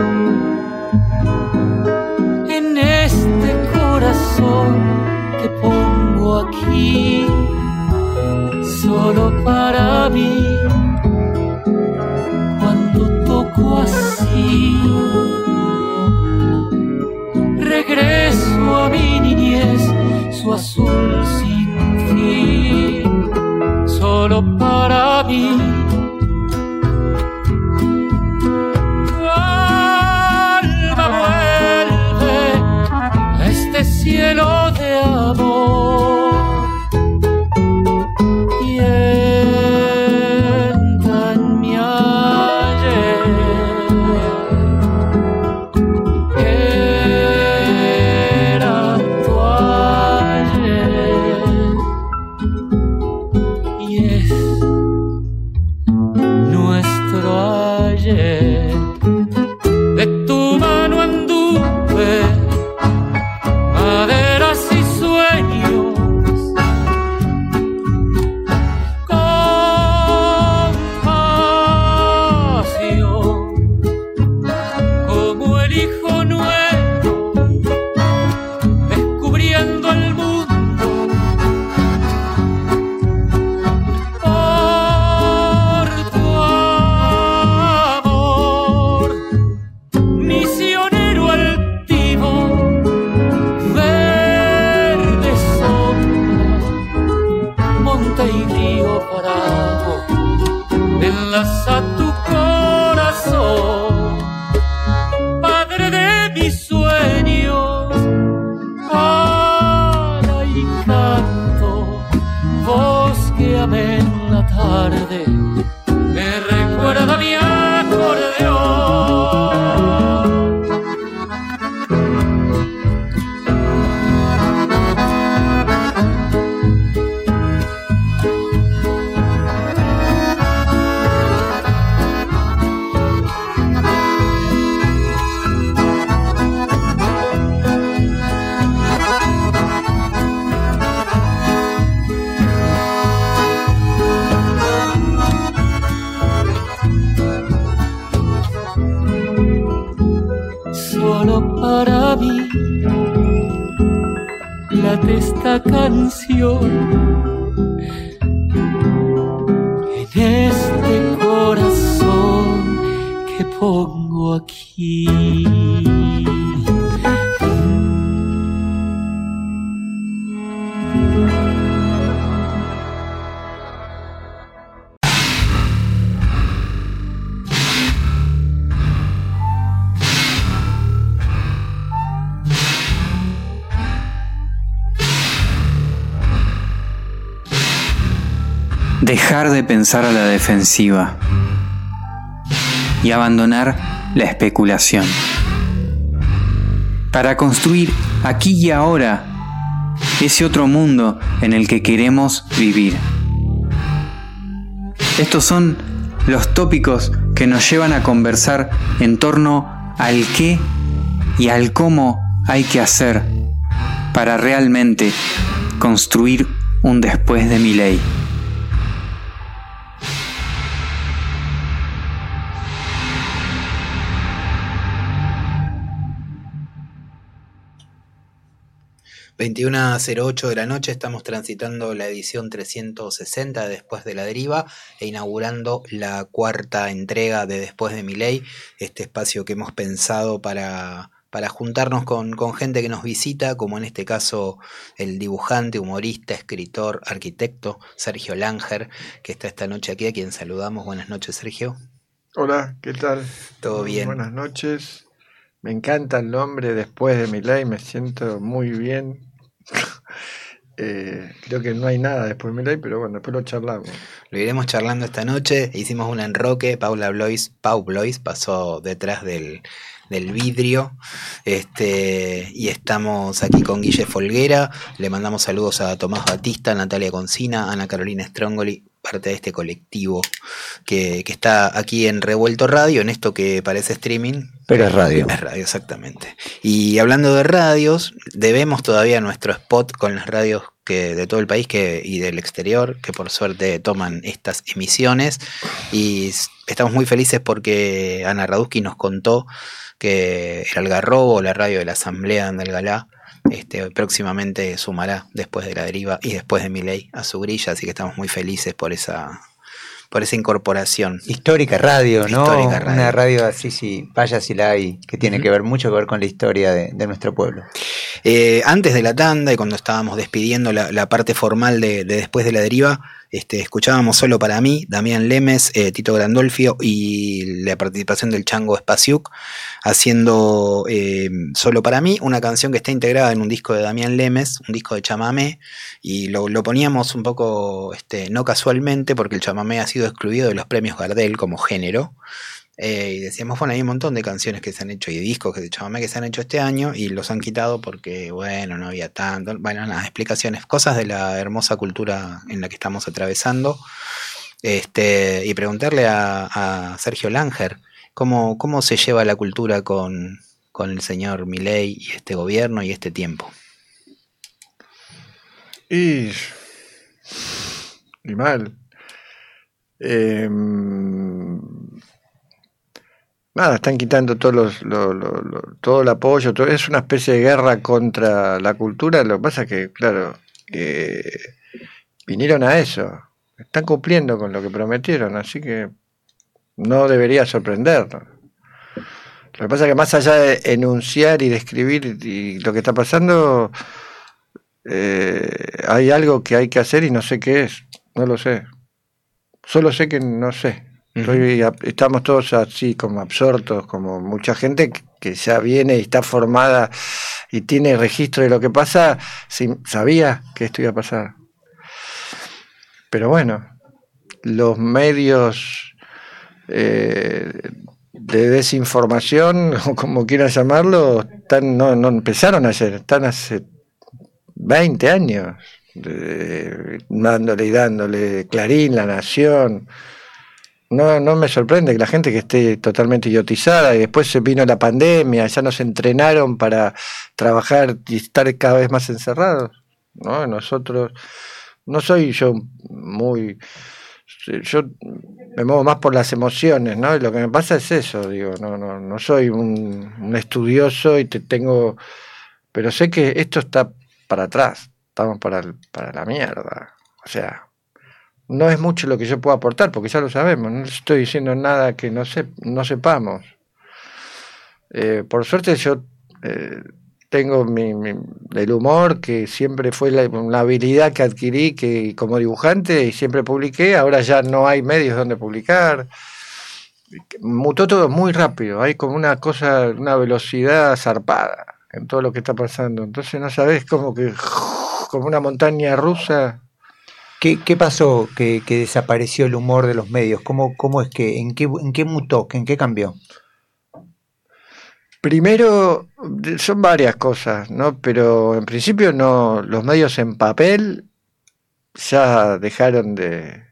Speaker 6: en este corazón que pongo aquí. Solo para mí, cuando toco así, regreso a mi niñez, su azul sin fin. Solo para mí, alma vuelve a este cielo de amor y entra en mi ayer. Era tu ayer y es cállate esta canción en este corazón que pongo aquí.
Speaker 7: Dejar de pensar a la defensiva y abandonar la especulación para construir aquí y ahora ese otro mundo en el que queremos vivir. Estos son los tópicos que nos llevan a conversar en torno al qué y al cómo hay que hacer para realmente construir un después de Milei.
Speaker 8: ...21:08 de la noche, estamos transitando la edición 360 de Después de la Deriva e inaugurando la cuarta entrega de Después de Milei, este espacio que hemos pensado para juntarnos con gente que nos visita, como en este caso el dibujante, humorista, escritor, arquitecto Sergio Langer, que está esta noche aquí, a quien saludamos. Buenas noches, Sergio.
Speaker 9: Hola, ¿qué tal?
Speaker 8: ¿Todo bien?
Speaker 9: Buenas noches. Me encanta el nombre Después de Milei, me siento muy bien. Creo que no hay nada después de Milei, pero bueno, después lo charlamos.
Speaker 8: Lo iremos charlando esta noche. Hicimos un enroque. Pau Blois pasó detrás del vidrio, y estamos aquí con Guille Folguera. Le mandamos saludos a Tomás Batista, Natalia Concina, Ana Carolina Strongoli, parte de este colectivo que está aquí en Revuelto Radio, en esto que parece streaming.
Speaker 1: Pero es radio.
Speaker 8: Es radio, exactamente. Y hablando de radios, debemos todavía nuestro spot con las radios de todo el país y del exterior, que por suerte toman estas emisiones. Y estamos muy felices porque Ana Radusky nos contó que el Algarrobo, la radio de la Asamblea de Andalgalá, próximamente sumará Después de la Deriva y Después de Milei a su grilla, así que estamos muy felices por esa incorporación.
Speaker 1: Histórica radio, ¿no?
Speaker 8: Histórica radio.
Speaker 1: Una radio así, sí, vaya si la hay, que tiene mucho que ver con la historia de nuestro pueblo.
Speaker 8: Antes de la tanda y cuando estábamos despidiendo la parte formal de Después de la Deriva, escuchábamos Solo para mí, Damián Lemes, Tito Grandolfio y la participación del Chango Spasiuk haciendo Solo para mí, una canción que está integrada en un disco de Damián Lemes, un disco de chamamé, y lo poníamos un poco no casualmente porque el chamamé ha sido excluido de los premios Gardel como género. Y decíamos, bueno, hay un montón de canciones que se han hecho y discos de chamamé que se han hecho este año y los han quitado porque, bueno, no había tanto. Bueno, nada, explicaciones, cosas de la hermosa cultura en la que estamos atravesando. Y preguntarle a Sergio Langer cómo se lleva la cultura con el señor Milei y este gobierno y este tiempo.
Speaker 9: Y mal. Nada, están quitando todo el apoyo, es una especie de guerra contra la cultura. Lo que pasa es que, claro, vinieron a eso, están cumpliendo con lo que prometieron, así que no debería sorprendernos. Lo que pasa es que más allá de enunciar y describir y lo que está pasando, hay algo que hay que hacer y no sé qué es, no lo sé. Solo sé que no sé. Estamos todos así como absortos, como mucha gente que ya viene y está formada y tiene registro de lo que pasa, sabía que esto iba a pasar. Pero bueno, los medios de desinformación, o como quieran llamarlo, no empezaron ayer, están hace 20 años dándole Clarín, La Nación. No me sorprende que la gente que esté totalmente idiotizada, y después se vino la pandemia, ya nos entrenaron para trabajar y estar cada vez más encerrados, ¿no? Nosotros, no soy yo me muevo más por las emociones, ¿no? Y lo que me pasa es eso, digo, no soy un estudioso pero sé que esto está para atrás, estamos para la mierda. O sea, no es mucho lo que yo puedo aportar, porque ya lo sabemos, no estoy diciendo nada que no sepamos. Por suerte yo tengo el humor, que siempre fue la habilidad que adquirí que como dibujante, y siempre publiqué. Ahora ya no hay medios donde publicar. Mutó todo muy rápido, hay como una cosa, una velocidad zarpada en todo lo que está pasando. Entonces no sabes, como una montaña rusa.
Speaker 1: ¿Qué pasó que desapareció el humor de los medios? ¿Cómo es que, en qué mutó, en qué cambió?
Speaker 9: Primero, son varias cosas, ¿no? Pero en principio no, los medios en papel ya dejaron de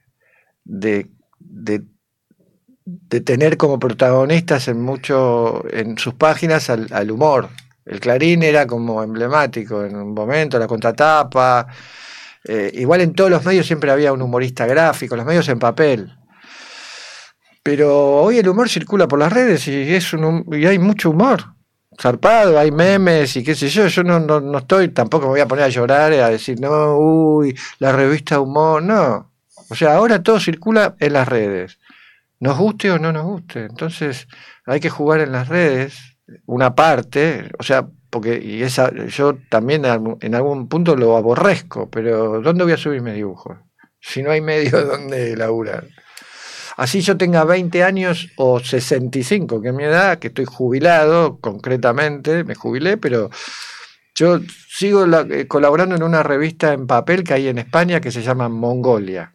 Speaker 9: tener como protagonistas en sus páginas al humor. El Clarín era como emblemático en un momento, la contratapa. Igual en todos los medios siempre había un humorista gráfico, los medios en papel. Pero hoy el humor circula por las redes y hay mucho humor zarpado, hay memes y qué sé yo. Yo no estoy, tampoco me voy a poner a llorar, a decir, no, uy, la revista humor, no. O sea, ahora todo circula en las redes, nos guste o no nos guste. Entonces hay que jugar en las redes, una parte, o sea, porque yo también en algún punto lo aborrezco, pero ¿dónde voy a subir mis dibujos? Si no hay medio donde laburar. Así yo tenga 20 años o 65, que es mi edad, que estoy jubilado, concretamente, me jubilé, pero yo sigo colaborando en una revista en papel que hay en España que se llama Mongolia.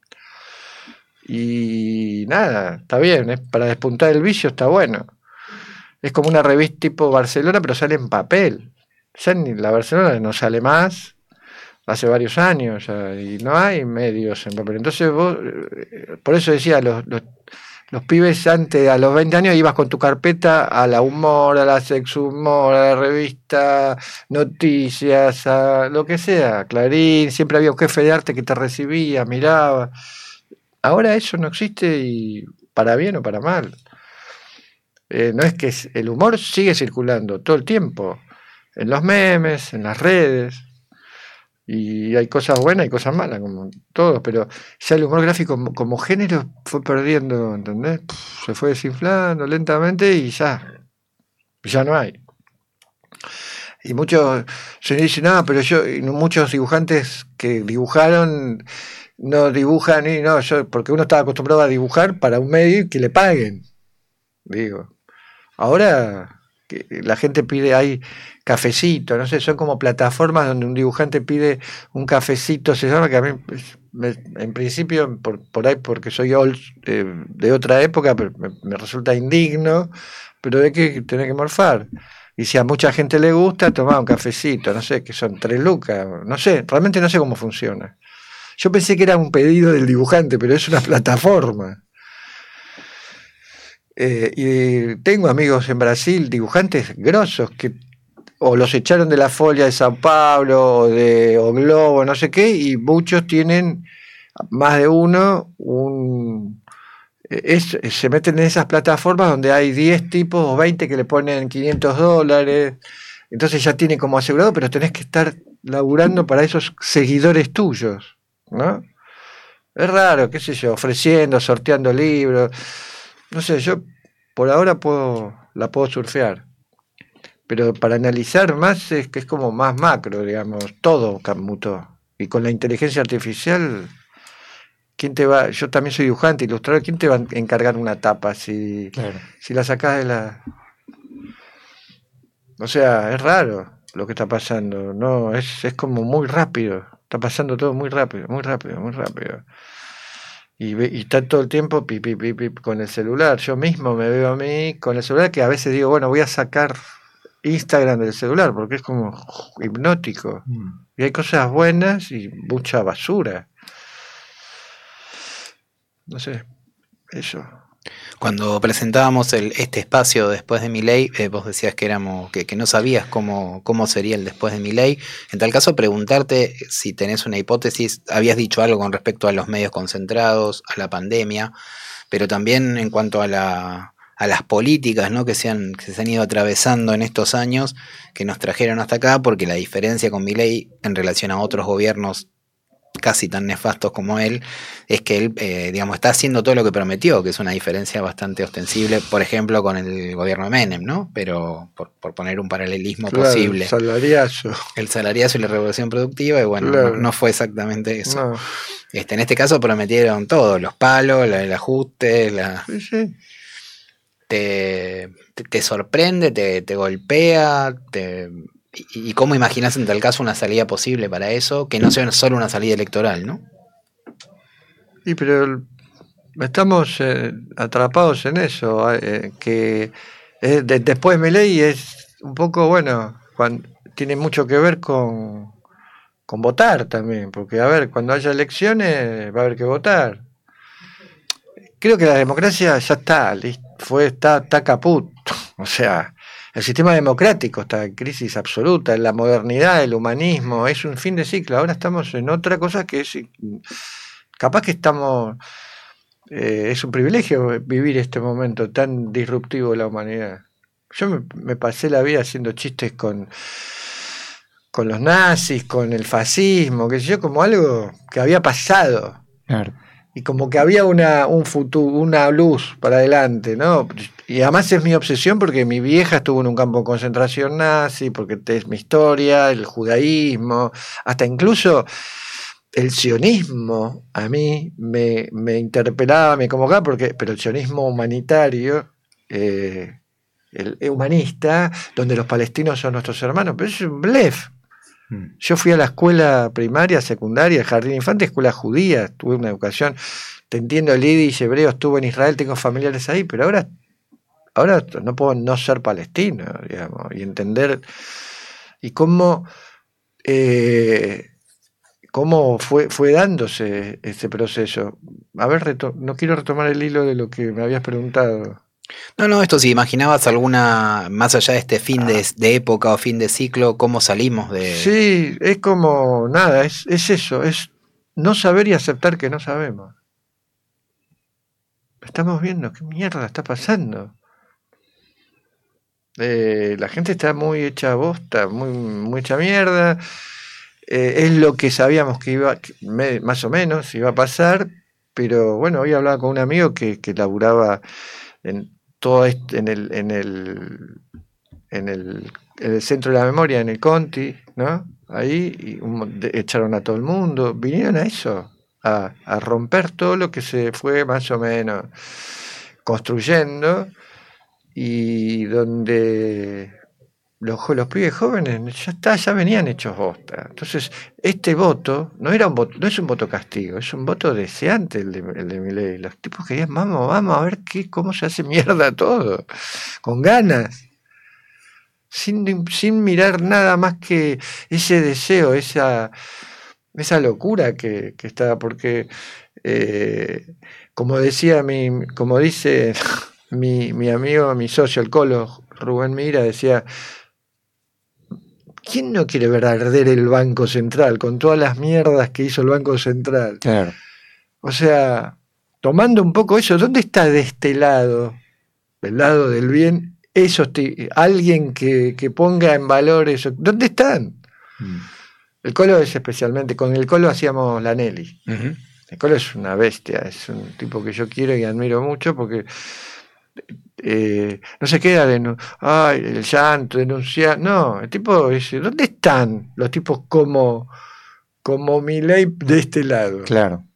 Speaker 9: Y nada, está bien, para despuntar el vicio está bueno. Es como una revista tipo Barcelona, pero sale en papel. Ya ni la Barcelona no sale más. Hace varios años y no hay medios en papel. Entonces vos, por eso decía, los pibes antes, a los 20 años, ibas con tu carpeta a la Humor, a la Sex Humor, a la revista Noticias, a lo que sea, Clarín, siempre había un jefe de arte que te recibía, miraba. Ahora eso no existe, y para bien o para mal. No es que el humor sigue circulando todo el tiempo, en los memes, en las redes. Y hay cosas buenas y cosas malas, como todo, pero ya el humor gráfico como género fue perdiendo, ¿entendés? Se fue desinflando lentamente y ya no hay. Y muchos se dicen, pero muchos dibujantes que dibujaron no dibujan, porque uno estaba acostumbrado a dibujar para un medio y que le paguen. Digo, ahora que la gente pide ahí cafecito, no sé, son como plataformas donde un dibujante pide un cafecito, se llama, que a mí en principio por ahí, porque soy old, de otra época, pero me resulta indigno, pero hay que tener que morfar. Y si a mucha gente le gusta, tomar un cafecito, no sé, que son 3 lucas, no sé, realmente no sé cómo funciona. Yo pensé que era un pedido del dibujante, pero es una plataforma. Y tengo amigos en Brasil, dibujantes grosos, que o los echaron de la Folia de Sao Paulo o Globo, no sé qué, y muchos tienen, más de uno, se meten en esas plataformas donde hay 10 tipos o 20 que le ponen $500, entonces ya tiene como asegurado, pero tenés que estar laburando para esos seguidores tuyos, ¿no? Es raro, qué sé yo, ofreciendo, sorteando libros. No sé, yo por ahora la puedo surfear. Pero para analizar más es que es como más macro, digamos, todo mutó. Y con la inteligencia artificial, yo también soy dibujante, ilustrador, ¿quién te va a encargar una tapa si la sacás de la... O sea, es raro lo que está pasando, no, es como muy rápido, está pasando todo muy rápido, muy rápido, muy rápido. Y está todo el tiempo con el celular. Yo mismo me veo a mí con el celular, que a veces digo, bueno, voy a sacar Instagram del celular, porque es como hipnótico. Y hay cosas buenas y mucha basura. No sé, eso.
Speaker 8: Cuando presentábamos este espacio después de Milei, vos decías que que no sabías cómo sería el después de Milei. En tal caso, preguntarte si tenés una hipótesis. Habías dicho algo con respecto a los medios concentrados, a la pandemia, pero también en cuanto a a las políticas, ¿no? que se han ido atravesando en estos años, que nos trajeron hasta acá, porque la diferencia con Milei en relación a otros gobiernos casi tan nefastos como él, es que él, digamos, está haciendo todo lo que prometió, que es una diferencia bastante ostensible, por ejemplo, con el gobierno de Menem, ¿no? Pero por poner un paralelismo posible. El salariazo y la revolución productiva, y bueno, claro, no fue exactamente eso. No. En este caso prometieron todo, los palos, el ajuste,
Speaker 9: Sí.
Speaker 8: Te sorprende, te golpea, ¿Y cómo imaginas en tal caso una salida posible para eso, que no sea solo una salida electoral, ¿no?
Speaker 9: Sí, pero estamos atrapados en eso, que después Milei es un poco, bueno, tiene mucho que ver con votar también, porque a ver, cuando haya elecciones va a haber que votar. Creo que la democracia ya está, está caput, o sea... El sistema democrático está en crisis absoluta, la modernidad, el humanismo, es un fin de ciclo. Ahora estamos en otra cosa que es, capaz que estamos, es un privilegio vivir este momento tan disruptivo de la humanidad. Yo me pasé la vida haciendo chistes con los nazis, con el fascismo, qué sé yo, como algo que había pasado.
Speaker 1: Claro.
Speaker 9: Y como que había un futuro, una luz para adelante, ¿no? Y además es mi obsesión porque mi vieja estuvo en un campo de concentración nazi, porque es mi historia, el judaísmo, hasta incluso el sionismo a mí me interpelaba, me convocaba, pero el sionismo humanitario, el humanista, donde los palestinos son nuestros hermanos, pero es un blef. Yo fui a la escuela primaria, secundaria, jardín de infantes, escuela judía, tuve una educación, te entiendo el yiddish, hebreo, estuve en Israel, tengo familiares ahí, pero ahora no puedo no ser palestino, digamos, y entender y cómo fue dándose ese proceso. A ver, no quiero retomar el hilo de lo que me habías preguntado.
Speaker 8: No, esto si imaginabas alguna, más allá de este fin de época o fin de ciclo, ¿cómo salimos de...?
Speaker 9: Sí, es como, nada, es eso, es no saber y aceptar que no sabemos. Estamos viendo qué mierda está pasando. La gente está muy hecha bosta, muy hecha mierda. Es lo que sabíamos que más o menos iba a pasar, pero bueno, hoy hablaba con un amigo que laburaba en todo en el centro de la memoria, en el Conti, ¿no? Ahí echaron a todo el mundo, vinieron a eso, a romper todo lo que se fue más o menos construyendo, y donde los pibes jóvenes ya venían hechos bosta. Entonces, este voto no es un voto castigo, es un voto deseante el de Milei. Los tipos querían, vamos a ver cómo se hace mierda todo, con ganas, sin mirar nada más que ese deseo, esa locura que está, porque como dice mi amigo, mi socio, el Colo, Rubén Mira, decía: ¿quién no quiere ver arder el Banco Central con todas las mierdas que hizo el Banco Central?
Speaker 1: Claro.
Speaker 9: O sea, tomando un poco eso, ¿dónde está de este lado, del lado del bien, alguien que ponga en valor eso? ¿Dónde están? El Colo es especialmente, con el Colo hacíamos la Nelly. Uh-huh. El Colo es una bestia, es un tipo que yo quiero y admiro mucho, porque no se queda el llanto, denunciar. No, el tipo dice, ¿dónde están los tipos como Milei de este lado?
Speaker 1: Claro.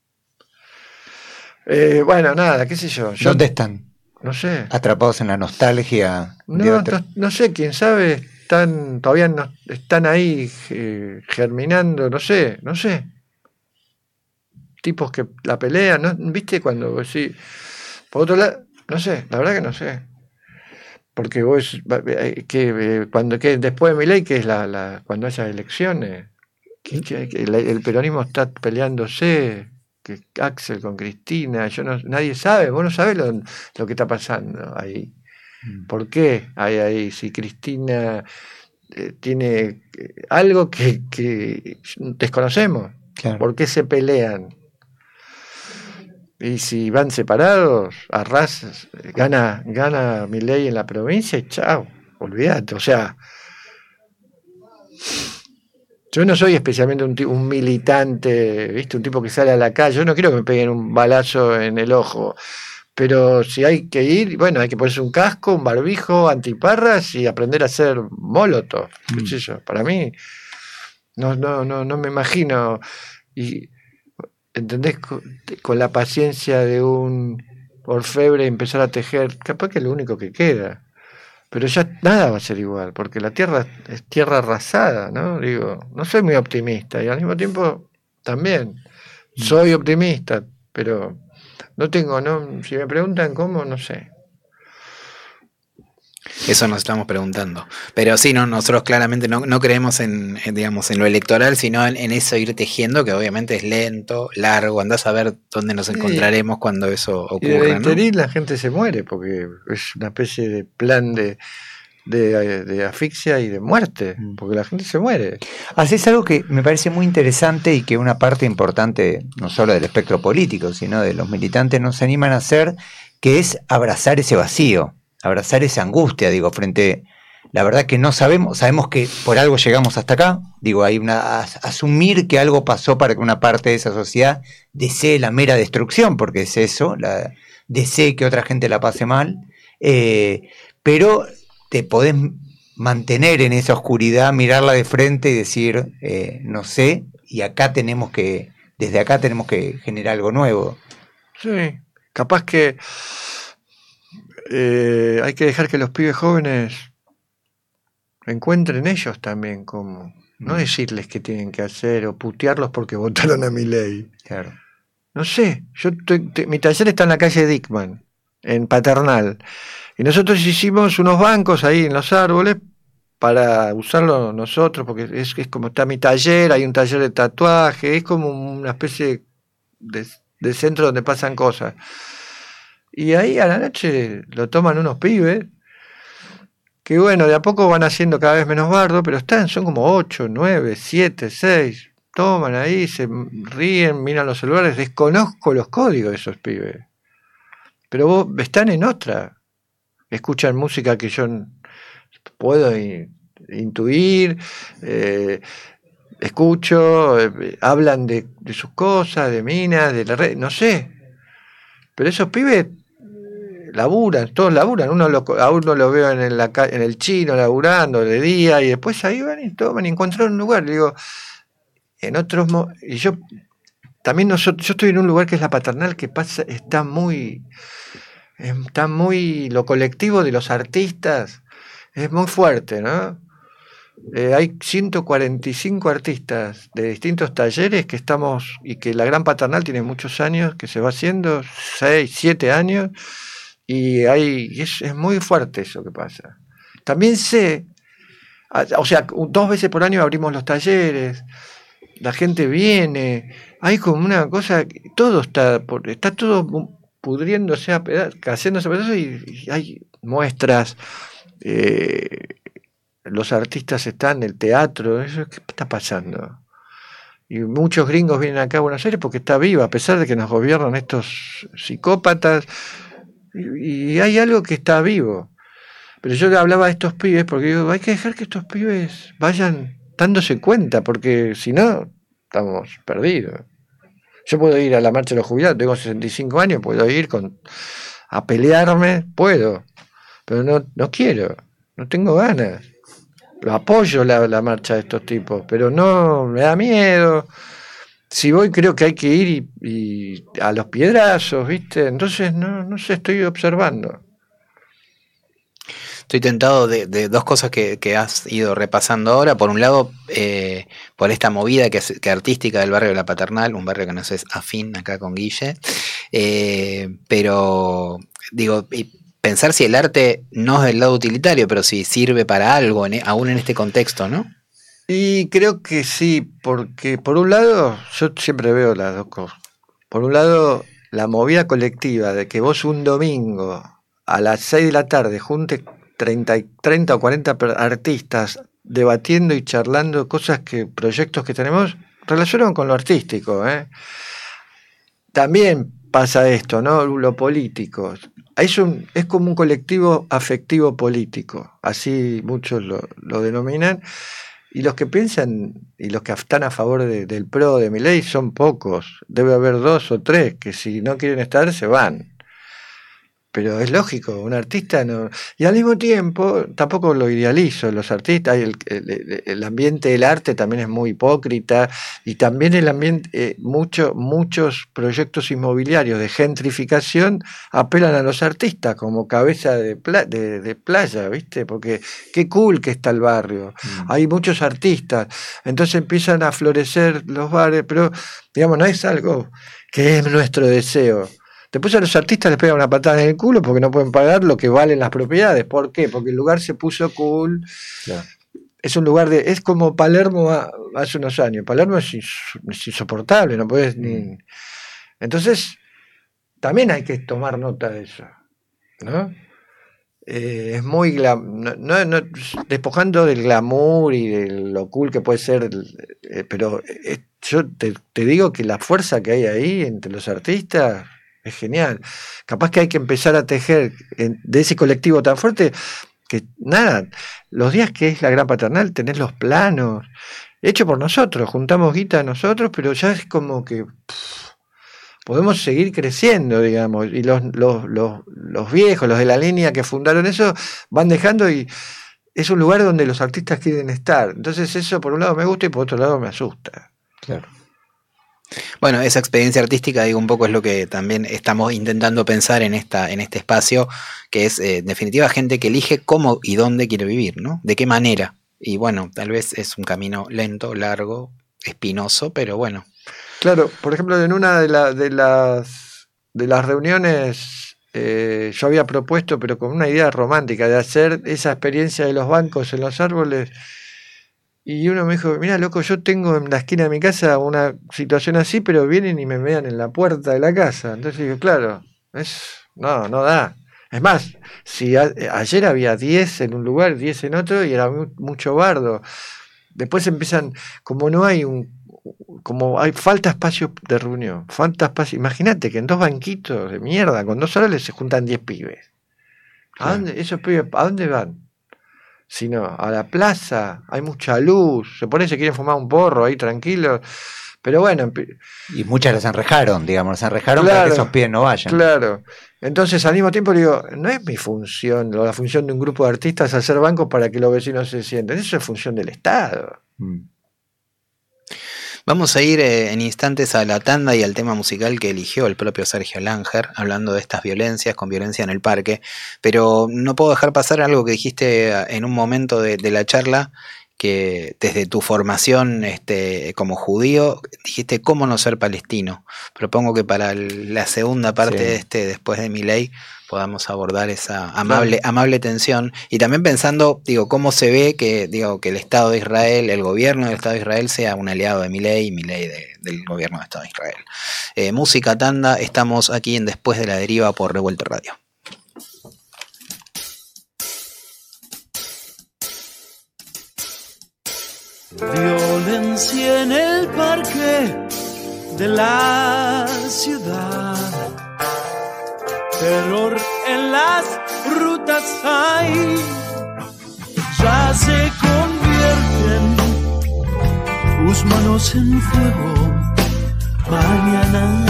Speaker 9: Bueno, nada, qué sé yo.
Speaker 1: ¿Dónde están?
Speaker 9: No sé.
Speaker 1: Atrapados en la nostalgia.
Speaker 9: No sé, quién sabe, todavía no están ahí germinando, no sé. Tipos que la pelean, ¿no? ¿Viste? Cuando sí. Por otro lado, no sé, la verdad que no sé. Porque vos, después de Milei, que es cuando haya elecciones, que el peronismo está peleándose, que Axel con Cristina, nadie sabe, vos no sabés lo que está pasando ahí. ¿Por qué hay ahí? Si Cristina tiene algo que desconocemos, claro. ¿Por qué se pelean? Y si van separados, gana Milei en la provincia y chao, olvídate. O sea, yo no soy especialmente un militante, ¿viste? Un tipo que sale a la calle. Yo no quiero que me peguen un balazo en el ojo. Pero si hay que ir, bueno, hay que ponerse un casco, un barbijo, antiparras y aprender a hacer molotov. ¿Qué sé yo? Para mí, no me imagino. Y ¿entendés? Con la paciencia de un orfebre empezar a tejer, capaz que es lo único que queda. Pero ya nada va a ser igual, porque la tierra es tierra arrasada, ¿no? Digo, no soy muy optimista y al mismo tiempo también soy optimista, pero si me preguntan cómo, no sé.
Speaker 8: Eso nos estamos preguntando. Pero sí, nosotros claramente no creemos en lo electoral, sino en eso ir tejiendo, que obviamente es lento, largo. Andás a ver dónde nos encontraremos cuando eso ocurra.
Speaker 9: Y de interín la gente se muere, porque es una especie de plan de asfixia y de muerte, porque la gente se muere.
Speaker 1: Haces algo que me parece muy interesante y que una parte importante, no solo del espectro político, sino de los militantes, nos animan a hacer, que es abrazar ese vacío. Abrazar esa angustia, frente, la verdad que no sabemos que por algo llegamos hasta acá, hay asumir que algo pasó para que una parte de esa sociedad desee la mera destrucción, porque es eso, desee que otra gente la pase mal, pero te podés mantener en esa oscuridad, mirarla de frente y decir, no sé, y desde acá tenemos que generar algo nuevo.
Speaker 9: Sí, capaz que hay que dejar que los pibes jóvenes encuentren ellos también como, no decirles qué tienen que hacer o putearlos porque votaron a Milei.
Speaker 1: Claro.
Speaker 9: No sé, mi taller está en la calle Dickman, en Paternal, y nosotros hicimos unos bancos ahí en los árboles para usarlo nosotros, porque es como está mi taller, hay un taller de tatuaje, es como una especie de centro donde pasan cosas. Y ahí a la noche lo toman unos pibes que de a poco van haciendo cada vez menos bardo, pero son como 8, 9, 7, 6, toman ahí, se ríen, miran los celulares, desconozco los códigos de esos pibes, pero están en otra, escuchan música que yo puedo intuir, escucho, hablan de sus cosas, de minas, de la red, no sé, pero esos pibes laburan, todos laburan, a uno lo veo en el chino laburando de día y después ahí van y toman y encuentran un lugar, digo, en otros y yo también yo estoy en un lugar que es la Paternal, que está muy lo colectivo de los artistas es muy fuerte, ¿no? Hay 145 artistas de distintos talleres que estamos, y que la Gran Paternal tiene muchos años, que se va haciendo 6, 7 años, y es muy fuerte eso que pasa. También sé, o sea, 2 veces por año abrimos los talleres, la gente viene, hay como una cosa, todo está todo pudriéndose a pedazos, cayéndose a pedazos, y hay muestras, los artistas están en el teatro, ¿qué está pasando? Y muchos gringos vienen acá a Buenos Aires porque está viva, a pesar de que nos gobiernan estos psicópatas, y hay algo que está vivo. Pero yo hablaba de estos pibes porque digo, hay que dejar que estos pibes vayan dándose cuenta, porque si no, estamos perdidos. Yo puedo ir a la marcha de los jubilados, tengo 65 años, puedo ir a pelearme, puedo, pero no quiero, no tengo ganas. Lo apoyo la marcha de estos tipos, pero no, me da miedo. Si voy, creo que hay que ir y a los piedrazos, ¿viste? Entonces, no sé, estoy observando.
Speaker 8: Estoy tentado de 2 cosas que has ido repasando ahora. Por un lado, por esta movida que artística del barrio de la Paternal, un barrio que nos es afín acá con Guille. Pero, digo, pensar si el arte no es del lado utilitario, pero si sirve para algo, aún en este contexto, ¿no?
Speaker 9: Y creo que sí, porque por un lado, yo siempre veo las 2 cosas. Por un lado, la movida colectiva de que vos un domingo a las 6 de la tarde juntes 30 o 40 artistas debatiendo y charlando proyectos que tenemos relacionados con lo artístico, También pasa esto, ¿no? Lo político. Es como un colectivo afectivo político, así muchos lo denominan, y los que piensan y los que están a favor del PRO, de Milei, son pocos. Debe haber 2 o 3 que si no quieren estar se van. Pero es lógico, un artista no... Y al mismo tiempo, tampoco lo idealizo, los artistas, el ambiente del arte también es muy hipócrita, y también el ambiente, muchos proyectos inmobiliarios de gentrificación apelan a los artistas como cabeza de playa, ¿viste? Porque qué cool que está el barrio, hay muchos artistas, entonces empiezan a florecer los bares, pero digamos, no es algo que es nuestro deseo. Después a los artistas les pegan una patada en el culo porque no pueden pagar lo que valen las propiedades. ¿Por qué? Porque el lugar se puso cool. Claro. Es un lugar es como Palermo hace unos años. Palermo es insoportable, no puedes ni... Entonces, también hay que tomar nota de eso, ¿no? Es muy despojando del glamour y de lo cool que puede ser, pero yo te digo que la fuerza que hay ahí entre los artistas es genial. Capaz que hay que empezar a tejer de ese colectivo tan fuerte que nada, los días que es la Gran Paternal tenés los planos hechos por nosotros, juntamos guita nosotros, pero ya es como que podemos seguir creciendo, digamos, y los viejos, los de la línea que fundaron eso, van dejando, y es un lugar donde los artistas quieren estar. Entonces eso por un lado me gusta y por otro lado me asusta.
Speaker 8: Claro. Bueno, esa experiencia artística, digo, un poco es lo que también estamos intentando pensar en este espacio, que es, en definitiva, gente que elige cómo y dónde quiere vivir, ¿no? De qué manera. Y bueno, tal vez es un camino lento, largo, espinoso, pero bueno.
Speaker 9: Claro, por ejemplo, en una de las reuniones yo había propuesto, pero con una idea romántica, de hacer esa experiencia de los bancos en los árboles. Y uno me dijo, mira, loco, yo tengo en la esquina de mi casa una situación así, pero vienen y me mean en la puerta de la casa. Entonces digo, claro, no da. Es más, si ayer había 10 en un lugar, 10 en otro, y era mucho bardo. Después empiezan, como hay falta espacio de reunión, falta espacio. Imagínate que en 2 banquitos de mierda, con 2 árboles se juntan 10 pibes. ¿Esos pibes a dónde van? Sino a la plaza, hay mucha luz, se quieren fumar un porro ahí tranquilos, pero bueno.
Speaker 1: Y muchas las enrejaron, claro, para que esos pies no vayan.
Speaker 9: Claro, entonces al mismo tiempo digo, no es mi función, o la función de un grupo de artistas hacer bancos para que los vecinos se sienten, eso es función del Estado.
Speaker 8: Vamos a ir en instantes a la tanda y al tema musical que eligió el propio Sergio Langer, hablando de estas violencias, con violencia en el parque, pero no puedo dejar pasar algo que dijiste en un momento de la charla, que desde tu formación como judío dijiste cómo no ser palestino. Propongo que para la segunda parte después de Milei, podamos abordar esa amable tensión, y también pensando, cómo se ve que el Estado de Israel, el gobierno del Estado de Israel sea un aliado de Milei y Milei del gobierno del Estado de Israel. Música tanda, estamos aquí en Después de la Deriva por Revuelto Radio.
Speaker 6: Violencia en el parque de la ciudad, terror en las rutas hay, ya se convierten tus manos en fuego mañana.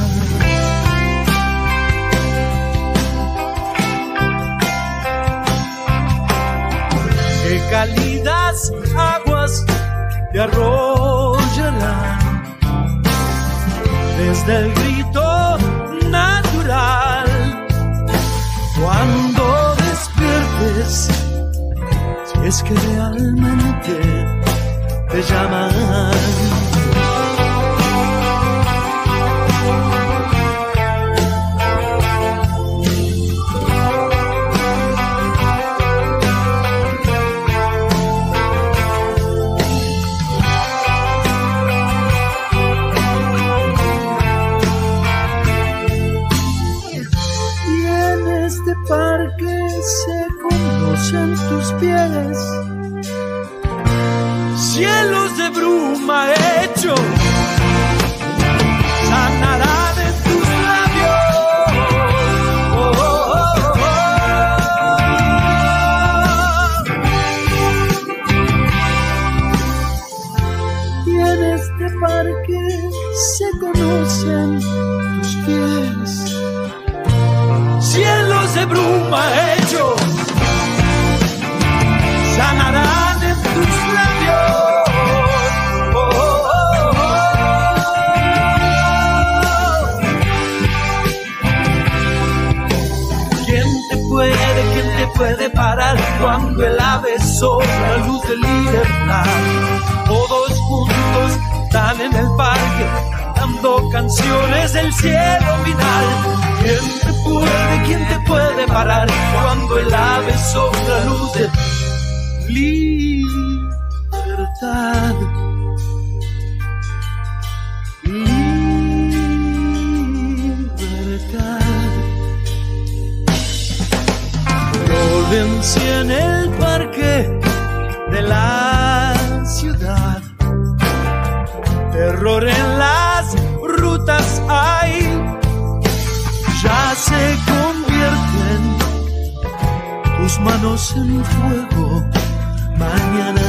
Speaker 6: Qué cálidas aguas te arrollarán desde el grito natural. Cuando despiertes, si es que realmente te llaman. Parque se conocen tus pies, cielos de bruma hecho, sanará de tus labios de bruma ellos sanarán en tus labios. Oh, oh, oh, oh. ¿Quién te puede parar cuando el ave sopla luz de libertad? Todos juntos están en el parque cantando canciones del cielo final. ¿Quién te puede parar cuando el ave sopla luz de libertad? Libertad. Violencia en el parque de la ciudad, terror en las rutas hay, ya se convierten tus manos en fuego mañana.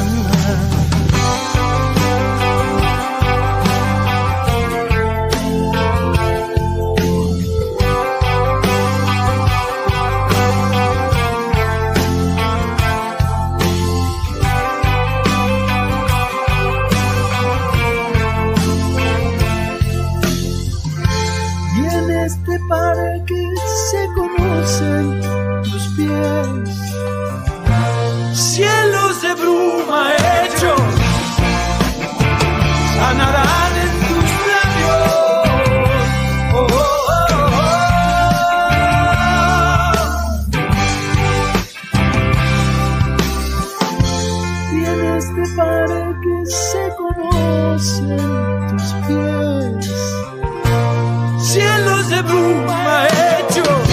Speaker 6: Este parque se conocen tus pies, cielos de bruma hechos sanarán en tus labios. Oh, oh, oh, oh. Y en este parque se conocen tus pies, cielos de bruma hechos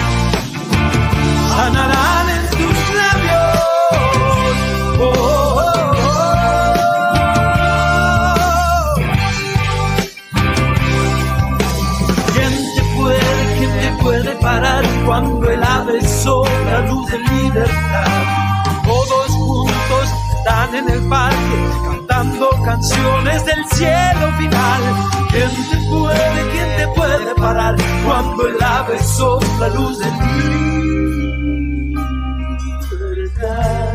Speaker 6: sanarán en tus labios. Oh, oh, oh, oh. ¿Quién te puede parar cuando el ave sopla luz de libertad? Todos juntos están en el parque cantando canciones del cielo final. ¿Quién te puede parar cuando el ave sopla luz de libertad?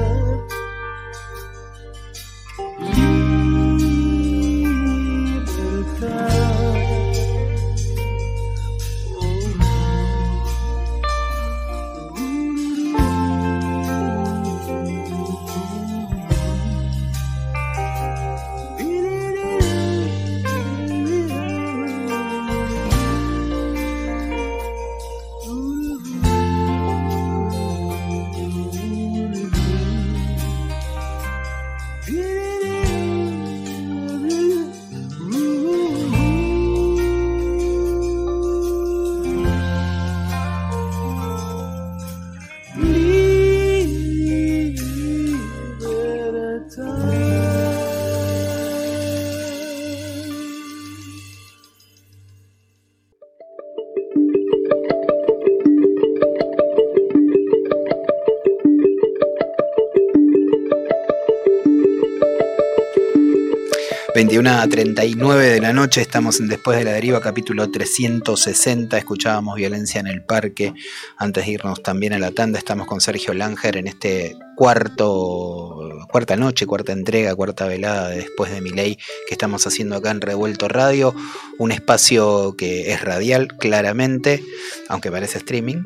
Speaker 8: A 39 de la noche, estamos en Después de la Deriva, capítulo 360. Escuchábamos Violencia en el Parque. Antes de irnos también a la tanda, estamos con Sergio Langer en este cuarta noche, cuarta entrega, cuarta velada de Después de Milei que estamos haciendo acá en Revuelto Radio, un espacio que es radial claramente, aunque parece streaming,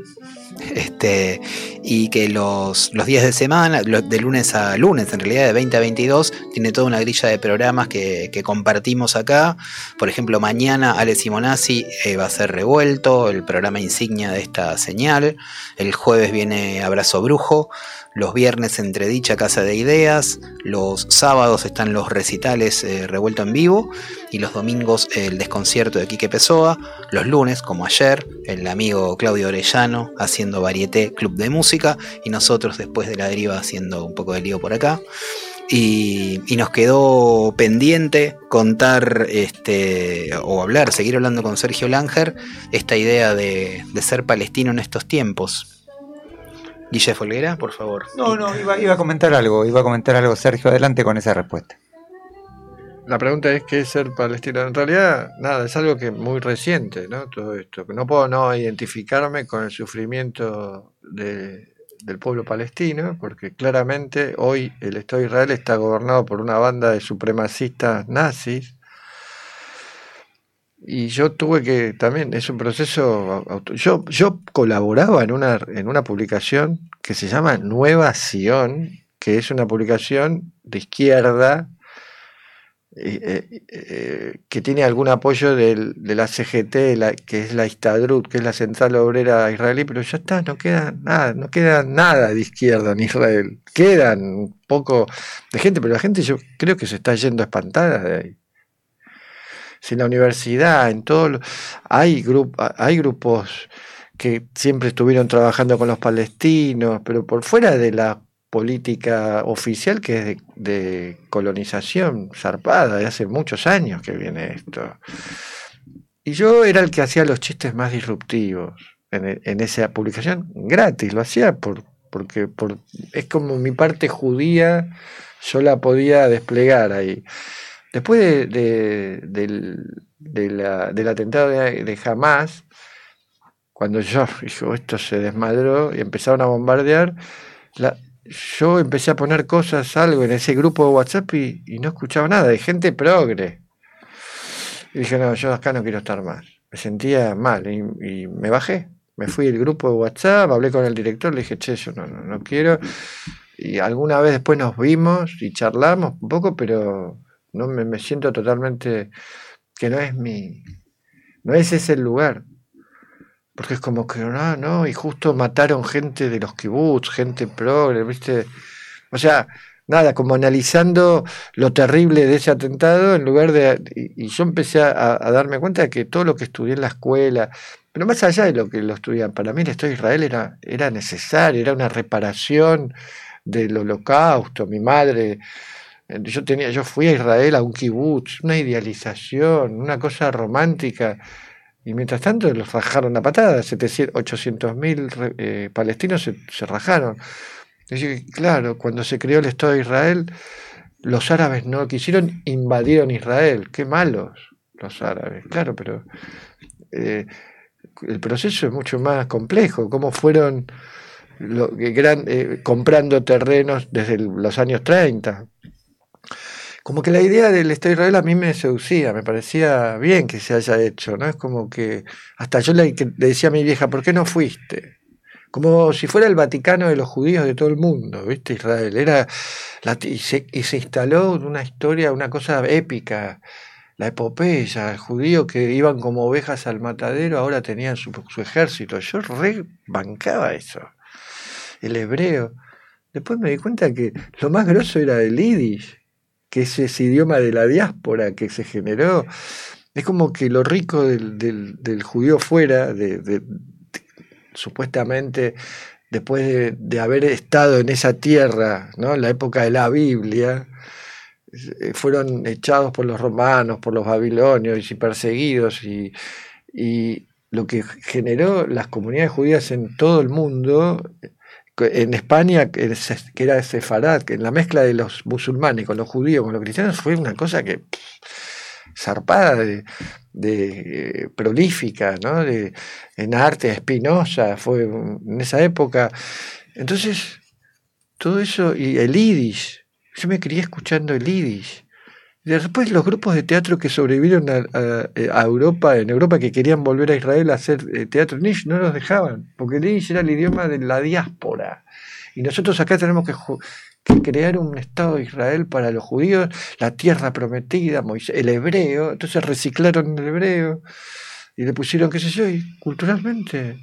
Speaker 8: y que los días de semana, de lunes a lunes, en realidad de 20 a 22, tiene toda una grilla de programas que compartimos acá. Por ejemplo, mañana Ale Simonazzi va a ser Revuelto, el programa insignia de esta señal. El jueves viene Abrazo Brujo. Los viernes Entre Dicha Casa de Ideas, los sábados están los recitales Revuelto en Vivo, y los domingos el desconcierto de Quique Pessoa, los lunes, como ayer, el amigo Claudio Orellano haciendo Varieté Club de Música, y nosotros Después de la Deriva haciendo un poco de lío por acá. Y nos quedó pendiente contar seguir hablando con Sergio Langer esta idea de ser palestino en estos tiempos. Guille Folguera, por favor.
Speaker 1: No, iba a comentar algo, Sergio, adelante con esa respuesta.
Speaker 9: la pregunta es ¿qué es ser palestino? En realidad, nada, es algo que es muy reciente, ¿no? Todo esto. No puedo no identificarme con el sufrimiento del pueblo palestino, porque claramente hoy el Estado de Israel está gobernado por una banda de supremacistas nazis. Y yo tuve que también, es un proceso, yo colaboraba en una publicación que se llama Nueva Sion, que es una publicación de izquierda que tiene algún apoyo de la CGT, que es la Histadrut, que es la Central Obrera Israelí, pero ya está, no queda nada de izquierda en Israel. Quedan un poco de gente, pero la gente yo creo que se está yendo espantada de ahí. Si en la universidad, en todo, hay grupos que siempre estuvieron trabajando con los palestinos, pero por fuera de la política oficial, que es de colonización zarpada, de hace muchos años que viene esto. Y yo era el que hacía los chistes más disruptivos en esa publicación, gratis, lo hacía porque es como mi parte judía, yo la podía desplegar ahí. Después del atentado de Hamás, cuando esto se desmadró y empezaron a bombardear, yo empecé a poner algo en ese grupo de WhatsApp y no escuchaba nada, de gente progre. Y dije, no, yo acá no quiero estar más. Me sentía mal y me bajé. Me fui del grupo de WhatsApp, hablé con el director, le dije, che, yo no quiero. Y alguna vez después nos vimos y charlamos un poco, pero no me siento totalmente que no es ese el lugar. Porque es como que no, y justo mataron gente de los kibutz, gente progre, ¿viste? O sea, nada, como analizando lo terrible de ese atentado, en lugar de. Y yo empecé a darme cuenta de que todo lo que estudié en la escuela, pero más allá de lo que lo estudian, para mí el Estado de Israel era necesario, era una reparación del holocausto. Mi madre. Yo fui a Israel, a un kibutz, una idealización, una cosa romántica. Y mientras tanto los rajaron a patadas, 800.000 palestinos se rajaron. Y claro, cuando se creó el Estado de Israel, los árabes no quisieron, invadieron Israel. Qué malos los árabes, claro, pero el proceso es mucho más complejo. Cómo fueron comprando terrenos desde los años 30. Como que la idea del Estado de Israel a mí me seducía, me parecía bien que se haya hecho, ¿no? Es como que hasta yo le decía a mi vieja, ¿por qué no fuiste? Como si fuera el Vaticano de los judíos de todo el mundo, ¿viste? Israel y se instaló una historia, una cosa épica, la epopeya, el judío que iban como ovejas al matadero, ahora tenían su ejército. Yo bancaba eso, el hebreo. Después me di cuenta que lo más grosso era el yiddish, que es ese idioma de la diáspora que se generó. Es como que lo rico del judío fuera, supuestamente después de haber estado en esa tierra, ¿no? En la época de la Biblia, fueron echados por los romanos, por los babilonios y perseguidos, y lo que generó las comunidades judías en todo el mundo. En España, que era Sefarad, que en la mezcla de los musulmanes con los judíos, con los cristianos, fue una cosa que zarpada, de prolífica, ¿no? En arte, Spinoza, fue en esa época. Entonces, todo eso, y el yiddish, yo me crié escuchando el yiddish. Y después los grupos de teatro que sobrevivieron a Europa, en Europa, que querían volver a Israel a hacer teatro en yiddish, no los dejaban, porque el yiddish era el idioma de la diáspora. Y nosotros acá tenemos que crear un Estado de Israel para los judíos, la tierra prometida, el hebreo. Entonces reciclaron el hebreo y le pusieron, qué sé yo, y culturalmente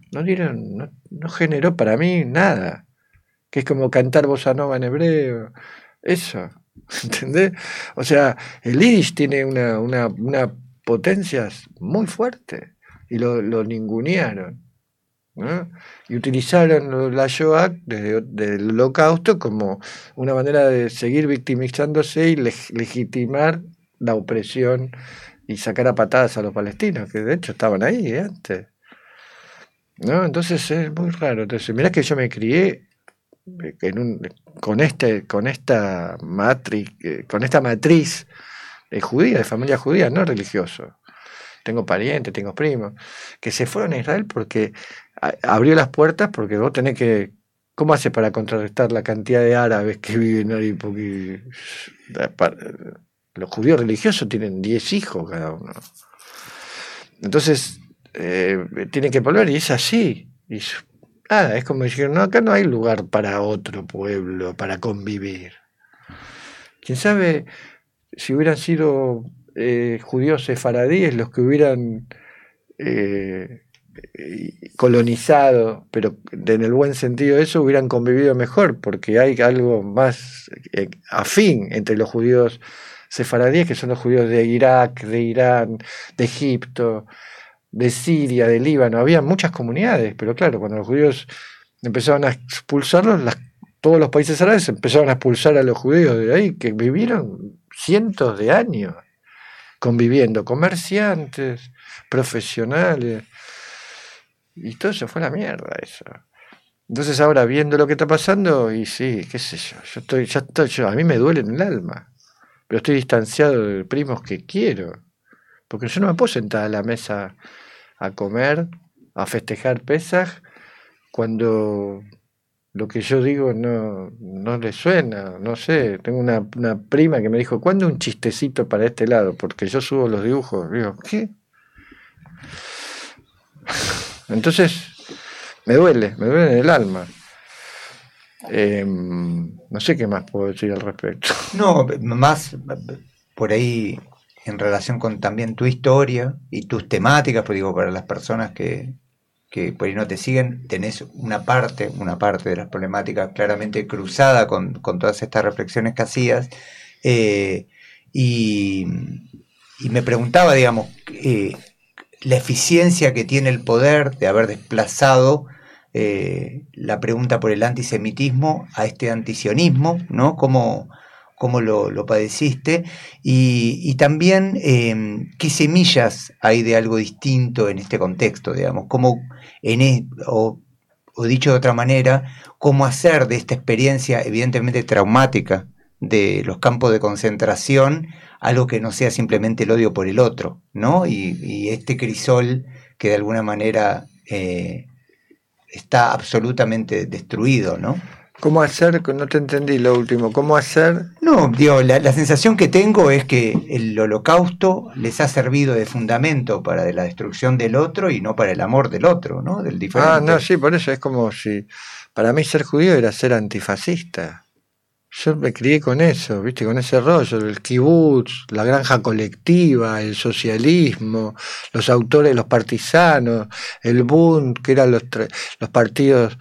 Speaker 9: no generó para mí nada. Que es como cantar bossa nova en hebreo. Eso. ¿Entendés? O sea, el yiddish tiene una potencia muy fuerte y lo ningunearon, ¿no? Y utilizaron la Shoah del holocausto como una manera de seguir victimizándose y legitimar la opresión y sacar a patadas a los palestinos, que de hecho estaban ahí antes, ¿no? Entonces es muy raro. Entonces, mirá que yo me crié con esta matriz judía, de familia judía, no religioso. Tengo parientes, tengo primos, que se fueron a Israel porque abrió las puertas, porque vos tenés que... ¿Cómo hace para contrarrestar la cantidad de árabes que viven ahí? Porque los judíos religiosos tienen 10 hijos cada uno. Entonces, tienen que volver, y es así. Y nada, es como decir, no, acá no hay lugar para otro pueblo, para convivir. ¿Quién sabe si hubieran sido judíos sefaradíes los que hubieran colonizado, pero en el buen sentido de eso, hubieran convivido mejor, porque hay algo más afín entre los judíos sefaradíes, que son los judíos de Irak, de Irán, de Egipto, de Siria, de Líbano. Había muchas comunidades, pero claro, cuando los judíos empezaron a expulsarlos, todos los países árabes empezaron a expulsar a los judíos de ahí, que vivieron cientos de años conviviendo, comerciantes, profesionales, y todo eso fue la mierda, eso. Entonces ahora, viendo lo que está pasando, y sí, qué sé yo, a mí me duele en el alma, pero estoy distanciado de primos que quiero, porque yo no me puedo sentar a la mesa a comer, a festejar Pesaj, cuando lo que yo digo no le suena, no sé. Tengo una prima que me dijo, ¿cuándo un chistecito para este lado? Porque yo subo los dibujos. Digo, ¿qué? Entonces, me duele en el alma. No sé qué más puedo decir al respecto.
Speaker 1: No, más por ahí en relación con también tu historia y tus temáticas, pues digo, para las personas que por ahí no te siguen, tenés una parte de las problemáticas claramente cruzada con todas estas reflexiones que hacías, y me preguntaba, digamos, la eficiencia que tiene el poder de haber desplazado la pregunta por el antisemitismo a este antisionismo, ¿no? ¿Cómo lo padeciste? Y también, ¿qué semillas hay de algo distinto en este contexto, digamos? ¿Cómo, o dicho de otra manera, cómo hacer de esta experiencia evidentemente traumática de los campos de concentración algo que no sea simplemente el odio por el otro, ¿no? Y este crisol que de alguna manera está absolutamente destruido, ¿no?
Speaker 9: ¿Cómo hacer? No te entendí lo último. ¿Cómo hacer?
Speaker 1: No, digo, la sensación que tengo es que el holocausto les ha servido de fundamento para la destrucción del otro y no para el amor del otro, ¿no? Del diferente.
Speaker 9: Ah, no, sí, por eso es como si... Para mí ser judío era ser antifascista. Yo me crié con eso, ¿viste? Con ese rollo, el kibutz, la granja colectiva, el socialismo, los autores, los partisanos, el Bund, que eran los partidos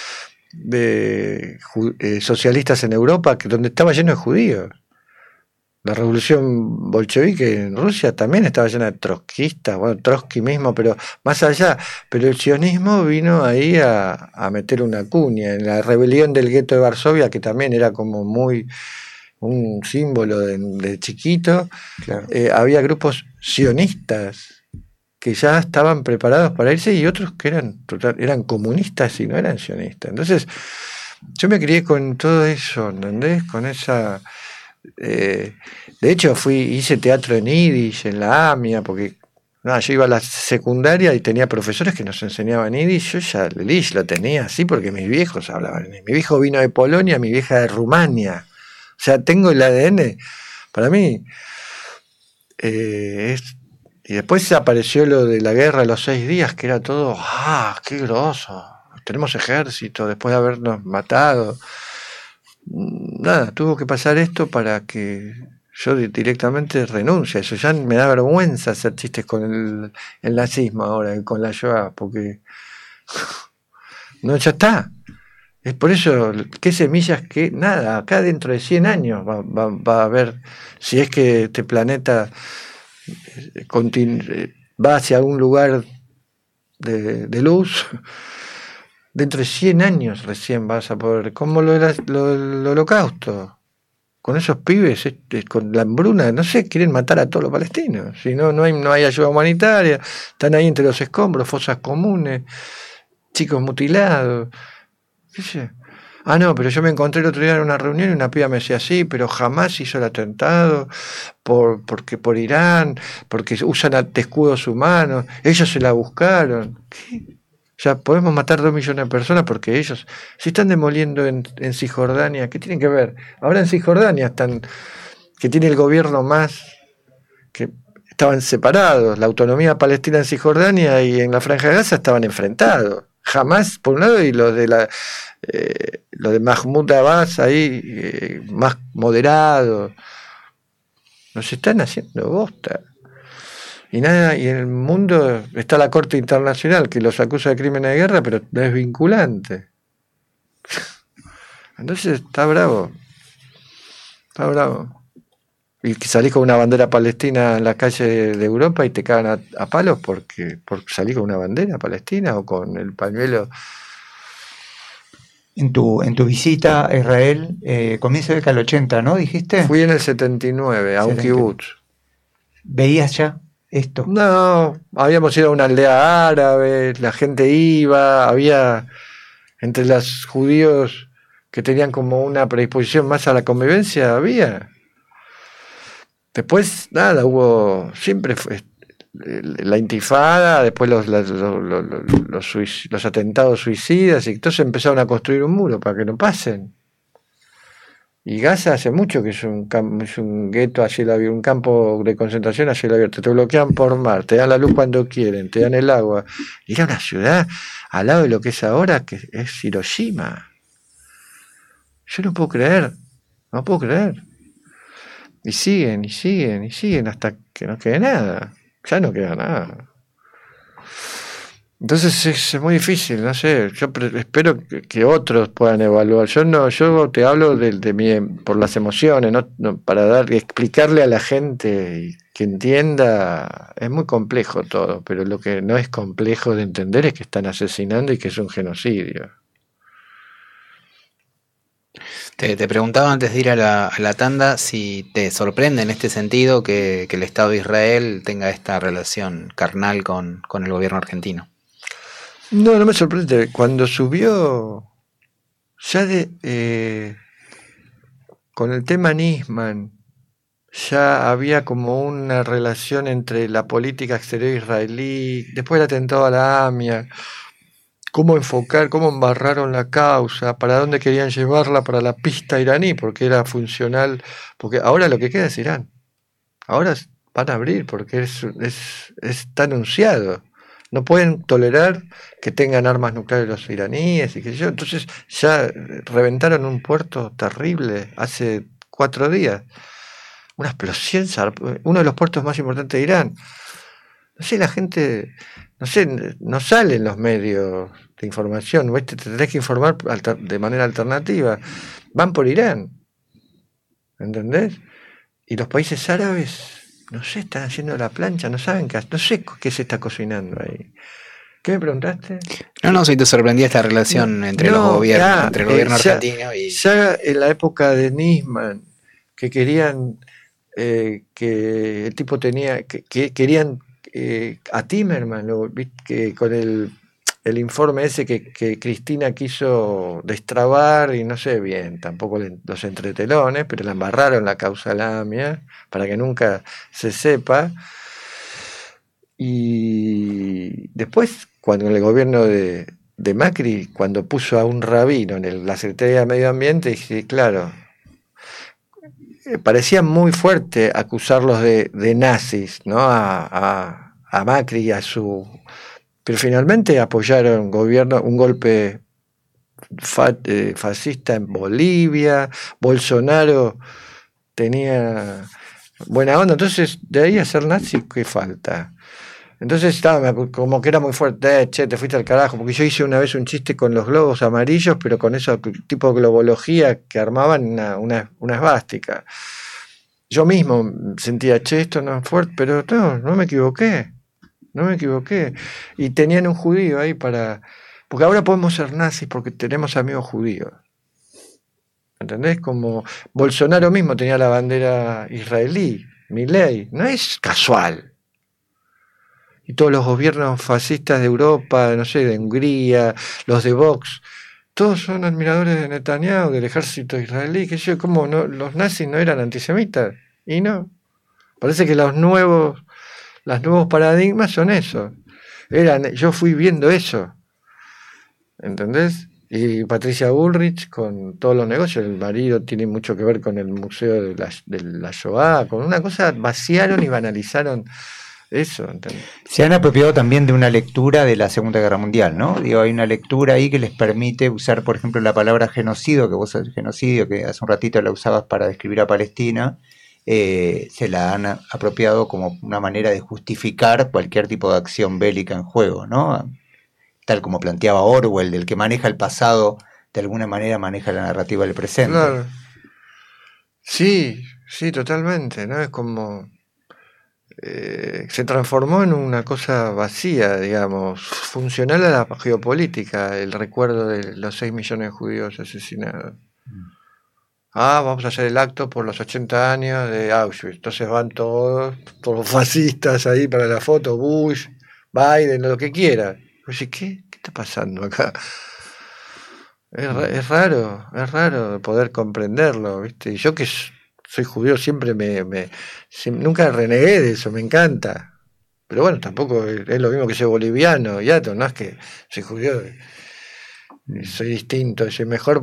Speaker 9: socialistas en Europa, donde estaba lleno de judíos. La revolución bolchevique en Rusia también estaba llena de trotskistas, bueno, Trotsky mismo, pero más allá. Pero el sionismo vino ahí a meter una cuña. En la rebelión del gueto de Varsovia, que también era como muy un símbolo de chiquito, claro. Había grupos sionistas que ya estaban preparados para irse, y otros que eran comunistas y no eran sionistas. Entonces, yo me crié con todo eso, ¿entendés? Con esa... de hecho, hice teatro en Yiddish, en la AMIA, porque yo iba a la secundaria y tenía profesores que nos enseñaban Yiddish. Yo ya el Yiddish lo tenía así porque mis viejos hablaban. Mi viejo vino de Polonia, mi vieja de Rumania. O sea, tengo el ADN. Para mí, y después apareció lo de la guerra de los 6 días, que era todo, qué groso, tenemos ejército después de habernos matado. Nada, tuvo que pasar esto para que yo directamente renuncie a eso. Ya me da vergüenza hacer chistes con el nazismo ahora, con la Shoah, porque no, ya está. Es por eso, qué semillas, que nada, acá dentro de 100 años va a haber, si es que este planeta va hacia un lugar de luz. Dentro de 100 años recién vas a poder... Como lo del holocausto. Con esos pibes, con la hambruna, no sé, quieren matar a todos los palestinos. Si no hay ayuda humanitaria. Están ahí entre los escombros, fosas comunes, chicos mutilados. Ah, no, pero yo me encontré el otro día en una reunión y una piba me decía, sí, pero jamás hizo el atentado porque por Irán, porque usan escudos humanos, ellos se la buscaron. ¿Qué? O sea, podemos matar 2 millones de personas porque ellos se están demoliendo en Cisjordania. ¿Qué tienen que ver? Ahora en Cisjordania están, que tiene el gobierno más, que estaban separados, la autonomía palestina en Cisjordania y en la Franja de Gaza estaban enfrentados. Jamás, por un lado, y los de Mahmoud Abbas ahí, más moderados, nos están haciendo bosta. Y nada, y en el mundo está la Corte Internacional que los acusa de crímenes de guerra, pero no es vinculante. Entonces está bravo. Está bravo. Y que salís con una bandera palestina en la calle de Europa y te cagan a palos porque salís con una bandera palestina o con el pañuelo.
Speaker 1: En tu visita a Israel, comienzo de década del 80, ¿no? ¿Dijiste?
Speaker 9: Fui en el 79 a un kibutz.
Speaker 1: ¿Veías ya esto?
Speaker 9: No, habíamos ido a una aldea árabe, la gente iba, había entre los judíos que tenían como una predisposición más a la convivencia, había. Después, nada, hubo, siempre fue la intifada, después los atentados suicidas, y entonces empezaron a construir un muro para que no pasen. Y Gaza hace mucho que es un gueto, un campo de concentración a cielo abierto. Te bloquean por mar, te dan la luz cuando quieren, te dan el agua. Y era una ciudad al lado de lo que es ahora, que es Hiroshima. Yo no puedo creer. Y siguen hasta que no quede nada. Ya no queda nada. Entonces es muy difícil, no sé. Yo espero que otros puedan evaluar. Yo te hablo por las emociones, no para explicarle a la gente que entienda. Es muy complejo todo, pero lo que no es complejo de entender es que están asesinando y que es un genocidio.
Speaker 8: Te preguntaba antes de ir a la tanda si te sorprende en este sentido que el Estado de Israel tenga esta relación carnal con el gobierno argentino.
Speaker 9: No me sorprende. Cuando subió ya con el tema Nisman, ya había como una relación entre la política exterior israelí, después el atentado a la AMIA, cómo enfocar, cómo embarraron la causa, para dónde querían llevarla, para la pista iraní, porque era funcional, porque ahora lo que queda es Irán. Ahora van a abrir, porque está anunciado. No pueden tolerar que tengan armas nucleares los iraníes y qué sé yo. Entonces ya reventaron un puerto terrible hace 4 días. Una explosión, uno de los puertos más importantes de Irán. No sé, la gente, no sale en los medios de información, te tenés que informar de manera alternativa. Van por Irán, ¿entendés? Y los países árabes, no sé, están haciendo la plancha, no saben no sé qué se está cocinando ahí. ¿Qué me preguntaste?
Speaker 8: No, si te sorprendía esta relación entre los gobiernos, entre el gobierno argentino y...
Speaker 9: Ya en la época de Nisman, que querían que el tipo tenía, que querían a Timerman, que con el informe ese que Cristina quiso destrabar, y no sé bien, tampoco los entretelones, pero la embarraron la causa Lamia para que nunca se sepa. Y después, cuando en el gobierno de Macri, cuando puso a un rabino en la Secretaría de Medio Ambiente, dije, claro, parecía muy fuerte acusarlos de nazis, ¿no? A Macri y a su... Pero finalmente apoyaron un golpe fascista en Bolivia. Bolsonaro tenía buena onda. Entonces, de ahí a ser nazi, ¿qué falta? Entonces estaba como que era muy fuerte. Te fuiste al carajo. Porque yo hice una vez un chiste con los globos amarillos, pero con ese tipo de globología que armaban una esvástica. Yo mismo sentía, esto no es fuerte, pero no me equivoqué. Y tenían un judío ahí porque ahora podemos ser nazis porque tenemos amigos judíos. ¿Entendés? Como Bolsonaro mismo tenía la bandera israelí, Milei. No es casual. Y todos los gobiernos fascistas de Europa, no sé, de Hungría, los de Vox, todos son admiradores de Netanyahu, del ejército israelí, que yo, ¿cómo no? Los nazis no eran antisemitas, y no. Parece que los nuevos paradigmas son eso. Yo fui viendo eso, ¿entendés? Y Patricia Bullrich con todos los negocios, el marido tiene mucho que ver con el museo de la Shoah, con una cosa vaciaron y banalizaron eso, ¿entendés?
Speaker 1: Se han apropiado también de una lectura de la Segunda Guerra Mundial, ¿no? Digo, hay una lectura ahí que les permite usar, por ejemplo, la palabra genocidio, que hace un ratito la usabas para describir a Palestina, se la han apropiado como una manera de justificar cualquier tipo de acción bélica en juego, ¿no? Tal como planteaba Orwell, el que maneja el pasado, de alguna manera maneja la narrativa del presente.
Speaker 9: Claro. Sí, totalmente, ¿no? Es como... se transformó en una cosa vacía, digamos, funcional a la geopolítica, el recuerdo de los 6 millones de judíos asesinados. Vamos a hacer el acto por los 80 años de Auschwitz. Entonces van todos los fascistas ahí para la foto, Bush, Biden, lo que quiera. Oye, ¿qué está pasando acá? Es raro poder comprenderlo, ¿viste? Y yo que soy judío siempre nunca renegué de eso, me encanta. Pero bueno, tampoco es lo mismo que ser boliviano, yato, no es que soy judío, soy distinto, soy mejor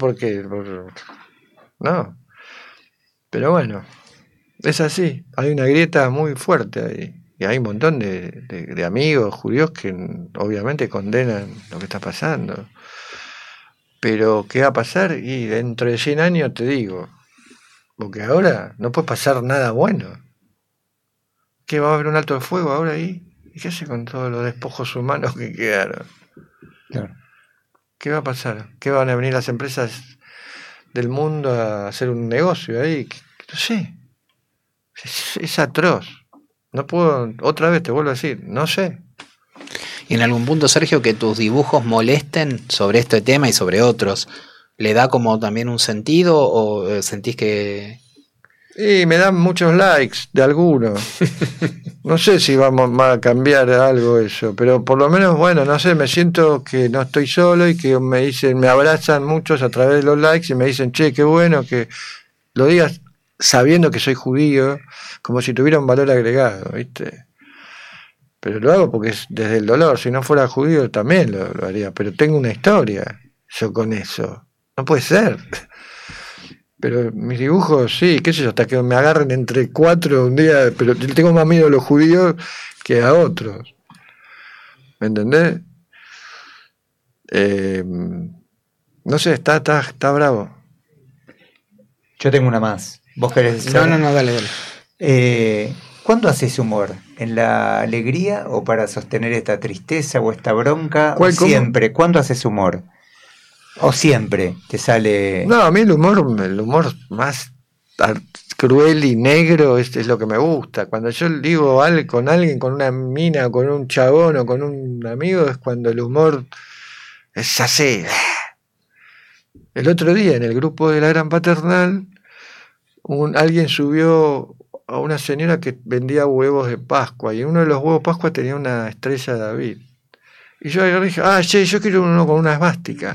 Speaker 9: no. Pero bueno, es así, hay una grieta muy fuerte ahí. Y hay un montón de amigos judíos que obviamente condenan lo que está pasando. Pero ¿qué va a pasar? Y dentro de 100 años te digo, porque ahora no puede pasar nada bueno. ¿Qué, va a haber un alto de fuego ahora ahí? ¿Y qué hace con todos los despojos humanos que quedaron?
Speaker 1: Claro.
Speaker 9: ¿Qué va a pasar? ¿Qué van a venir las empresas del mundo a hacer un negocio ahí? No sé. Es atroz. No puedo, otra vez te vuelvo a decir, no sé.
Speaker 8: Y en algún punto, Sergio, que tus dibujos molesten sobre este tema y sobre otros, ¿le da como también un sentido o sentís que...?
Speaker 9: Y me dan muchos likes de algunos. No sé si vamos a cambiar algo eso, pero por lo menos, bueno, no sé, me siento que no estoy solo y que me abrazan muchos a través de los likes y me dicen, che, qué bueno que lo digas sabiendo que soy judío, como si tuviera un valor agregado, ¿viste? Pero lo hago porque es desde el dolor. Si no fuera judío también lo haría, pero tengo una historia yo con eso. No puede ser. Pero mis dibujos, sí, qué sé yo, hasta que me agarren entre 4 un día, pero tengo más miedo a los judíos que a otros. ¿Me entendés? No sé, está bravo.
Speaker 1: Yo tengo una más. ¿Vos querés decir?
Speaker 8: No, dale.
Speaker 1: ¿Cuándo haces humor? ¿En la alegría o para sostener esta tristeza o esta bronca? ¿O siempre? ¿Cuándo haces humor? ¿O siempre te sale...?
Speaker 9: No, a mí el humor más cruel y negro es lo que me gusta. Cuando yo digo algo con alguien, con una mina, o con un chabón o con un amigo, es cuando el humor es así. El otro día en el grupo de la Gran Paternal, alguien subió a una señora que vendía huevos de Pascua y uno de los huevos de Pascua tenía una estrella de David. Y yo dije, che, yo quiero uno con una esvástica.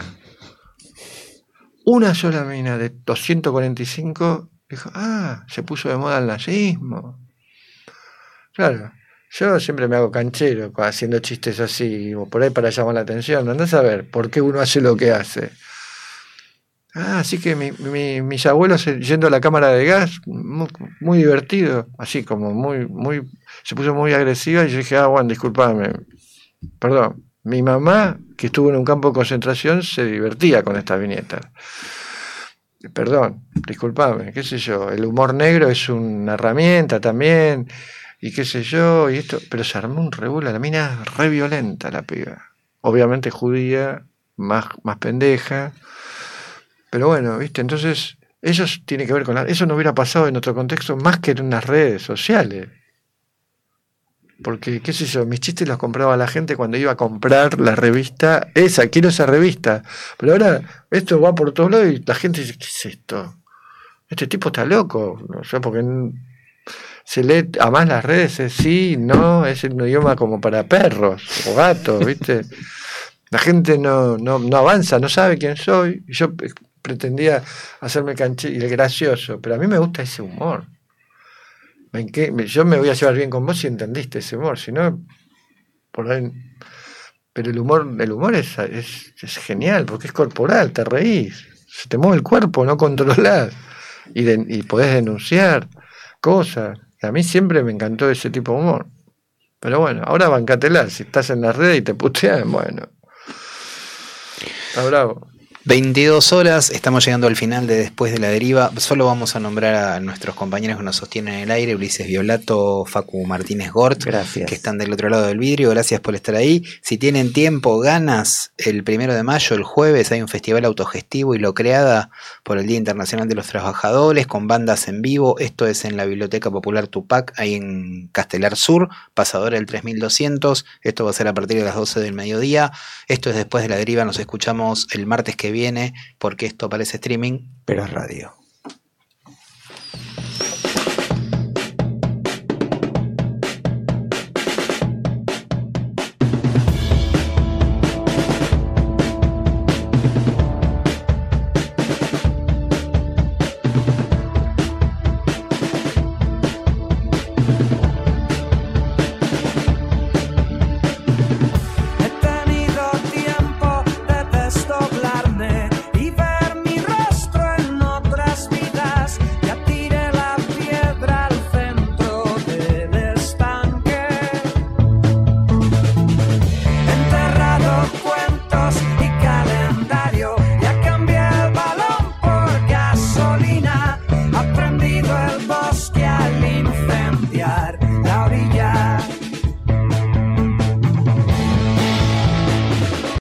Speaker 9: Una sola mina de 245 dijo, se puso de moda el nazismo. Claro, yo siempre me hago canchero haciendo chistes así, o por ahí para llamar la atención. Andás a ver por qué uno hace lo que hace. Así que mis abuelos yendo a la cámara de gas, muy divertido, así como se puso muy agresiva y yo dije, bueno, disculpame, perdón. Mi mamá, que estuvo en un campo de concentración, se divertía con estas viñetas. Perdón, disculpame, qué sé yo, el humor negro es una herramienta también, y qué sé yo, y esto, pero se armó un revuelo, la mina es re violenta la piba. Obviamente judía, más pendeja. Pero bueno, ¿viste? Entonces, eso tiene que ver con eso no hubiera pasado en otro contexto más que en unas redes sociales. Porque, qué sé yo, mis chistes los compraba la gente cuando iba a comprar la revista quiero esa revista. Pero ahora esto va por todos lados y la gente dice, ¿qué es esto? Este tipo está loco. O sea, porque se lee, además las redes es sí, no, es un idioma como para perros o gatos, ¿viste? La gente no avanza, no sabe quién soy. Yo pretendía hacerme canchero y el gracioso, pero a mí me gusta ese humor. Yo me voy a llevar bien con vos si entendiste ese humor, si no, por ahí. Pero el humor es genial, porque es corporal, te reís, se te mueve el cuerpo, no controlás, y podés denunciar cosas. Y a mí siempre me encantó ese tipo de humor. Pero bueno, ahora bancatela, si estás en las redes y te putean, bueno, está bravo.
Speaker 8: 22 horas, estamos llegando al final de Después de la Deriva. Solo vamos a nombrar a nuestros compañeros que nos sostienen en el aire: Ulises Violato, Facu Martínez Gort,
Speaker 1: gracias,
Speaker 8: que están del otro lado del vidrio. Gracias por estar ahí. Si tienen tiempo, ganas, el 1 de mayo, el jueves, hay un festival autogestivo y lo creada por el Día Internacional de los Trabajadores, con bandas en vivo. Esto es en la Biblioteca Popular Tupac, ahí en Castelar Sur, Pasadora del 3200. Esto va a ser a partir de las 12 del mediodía. Esto es Después de la Deriva. Nos escuchamos el martes que viene, porque esto parece streaming,
Speaker 1: pero es radio.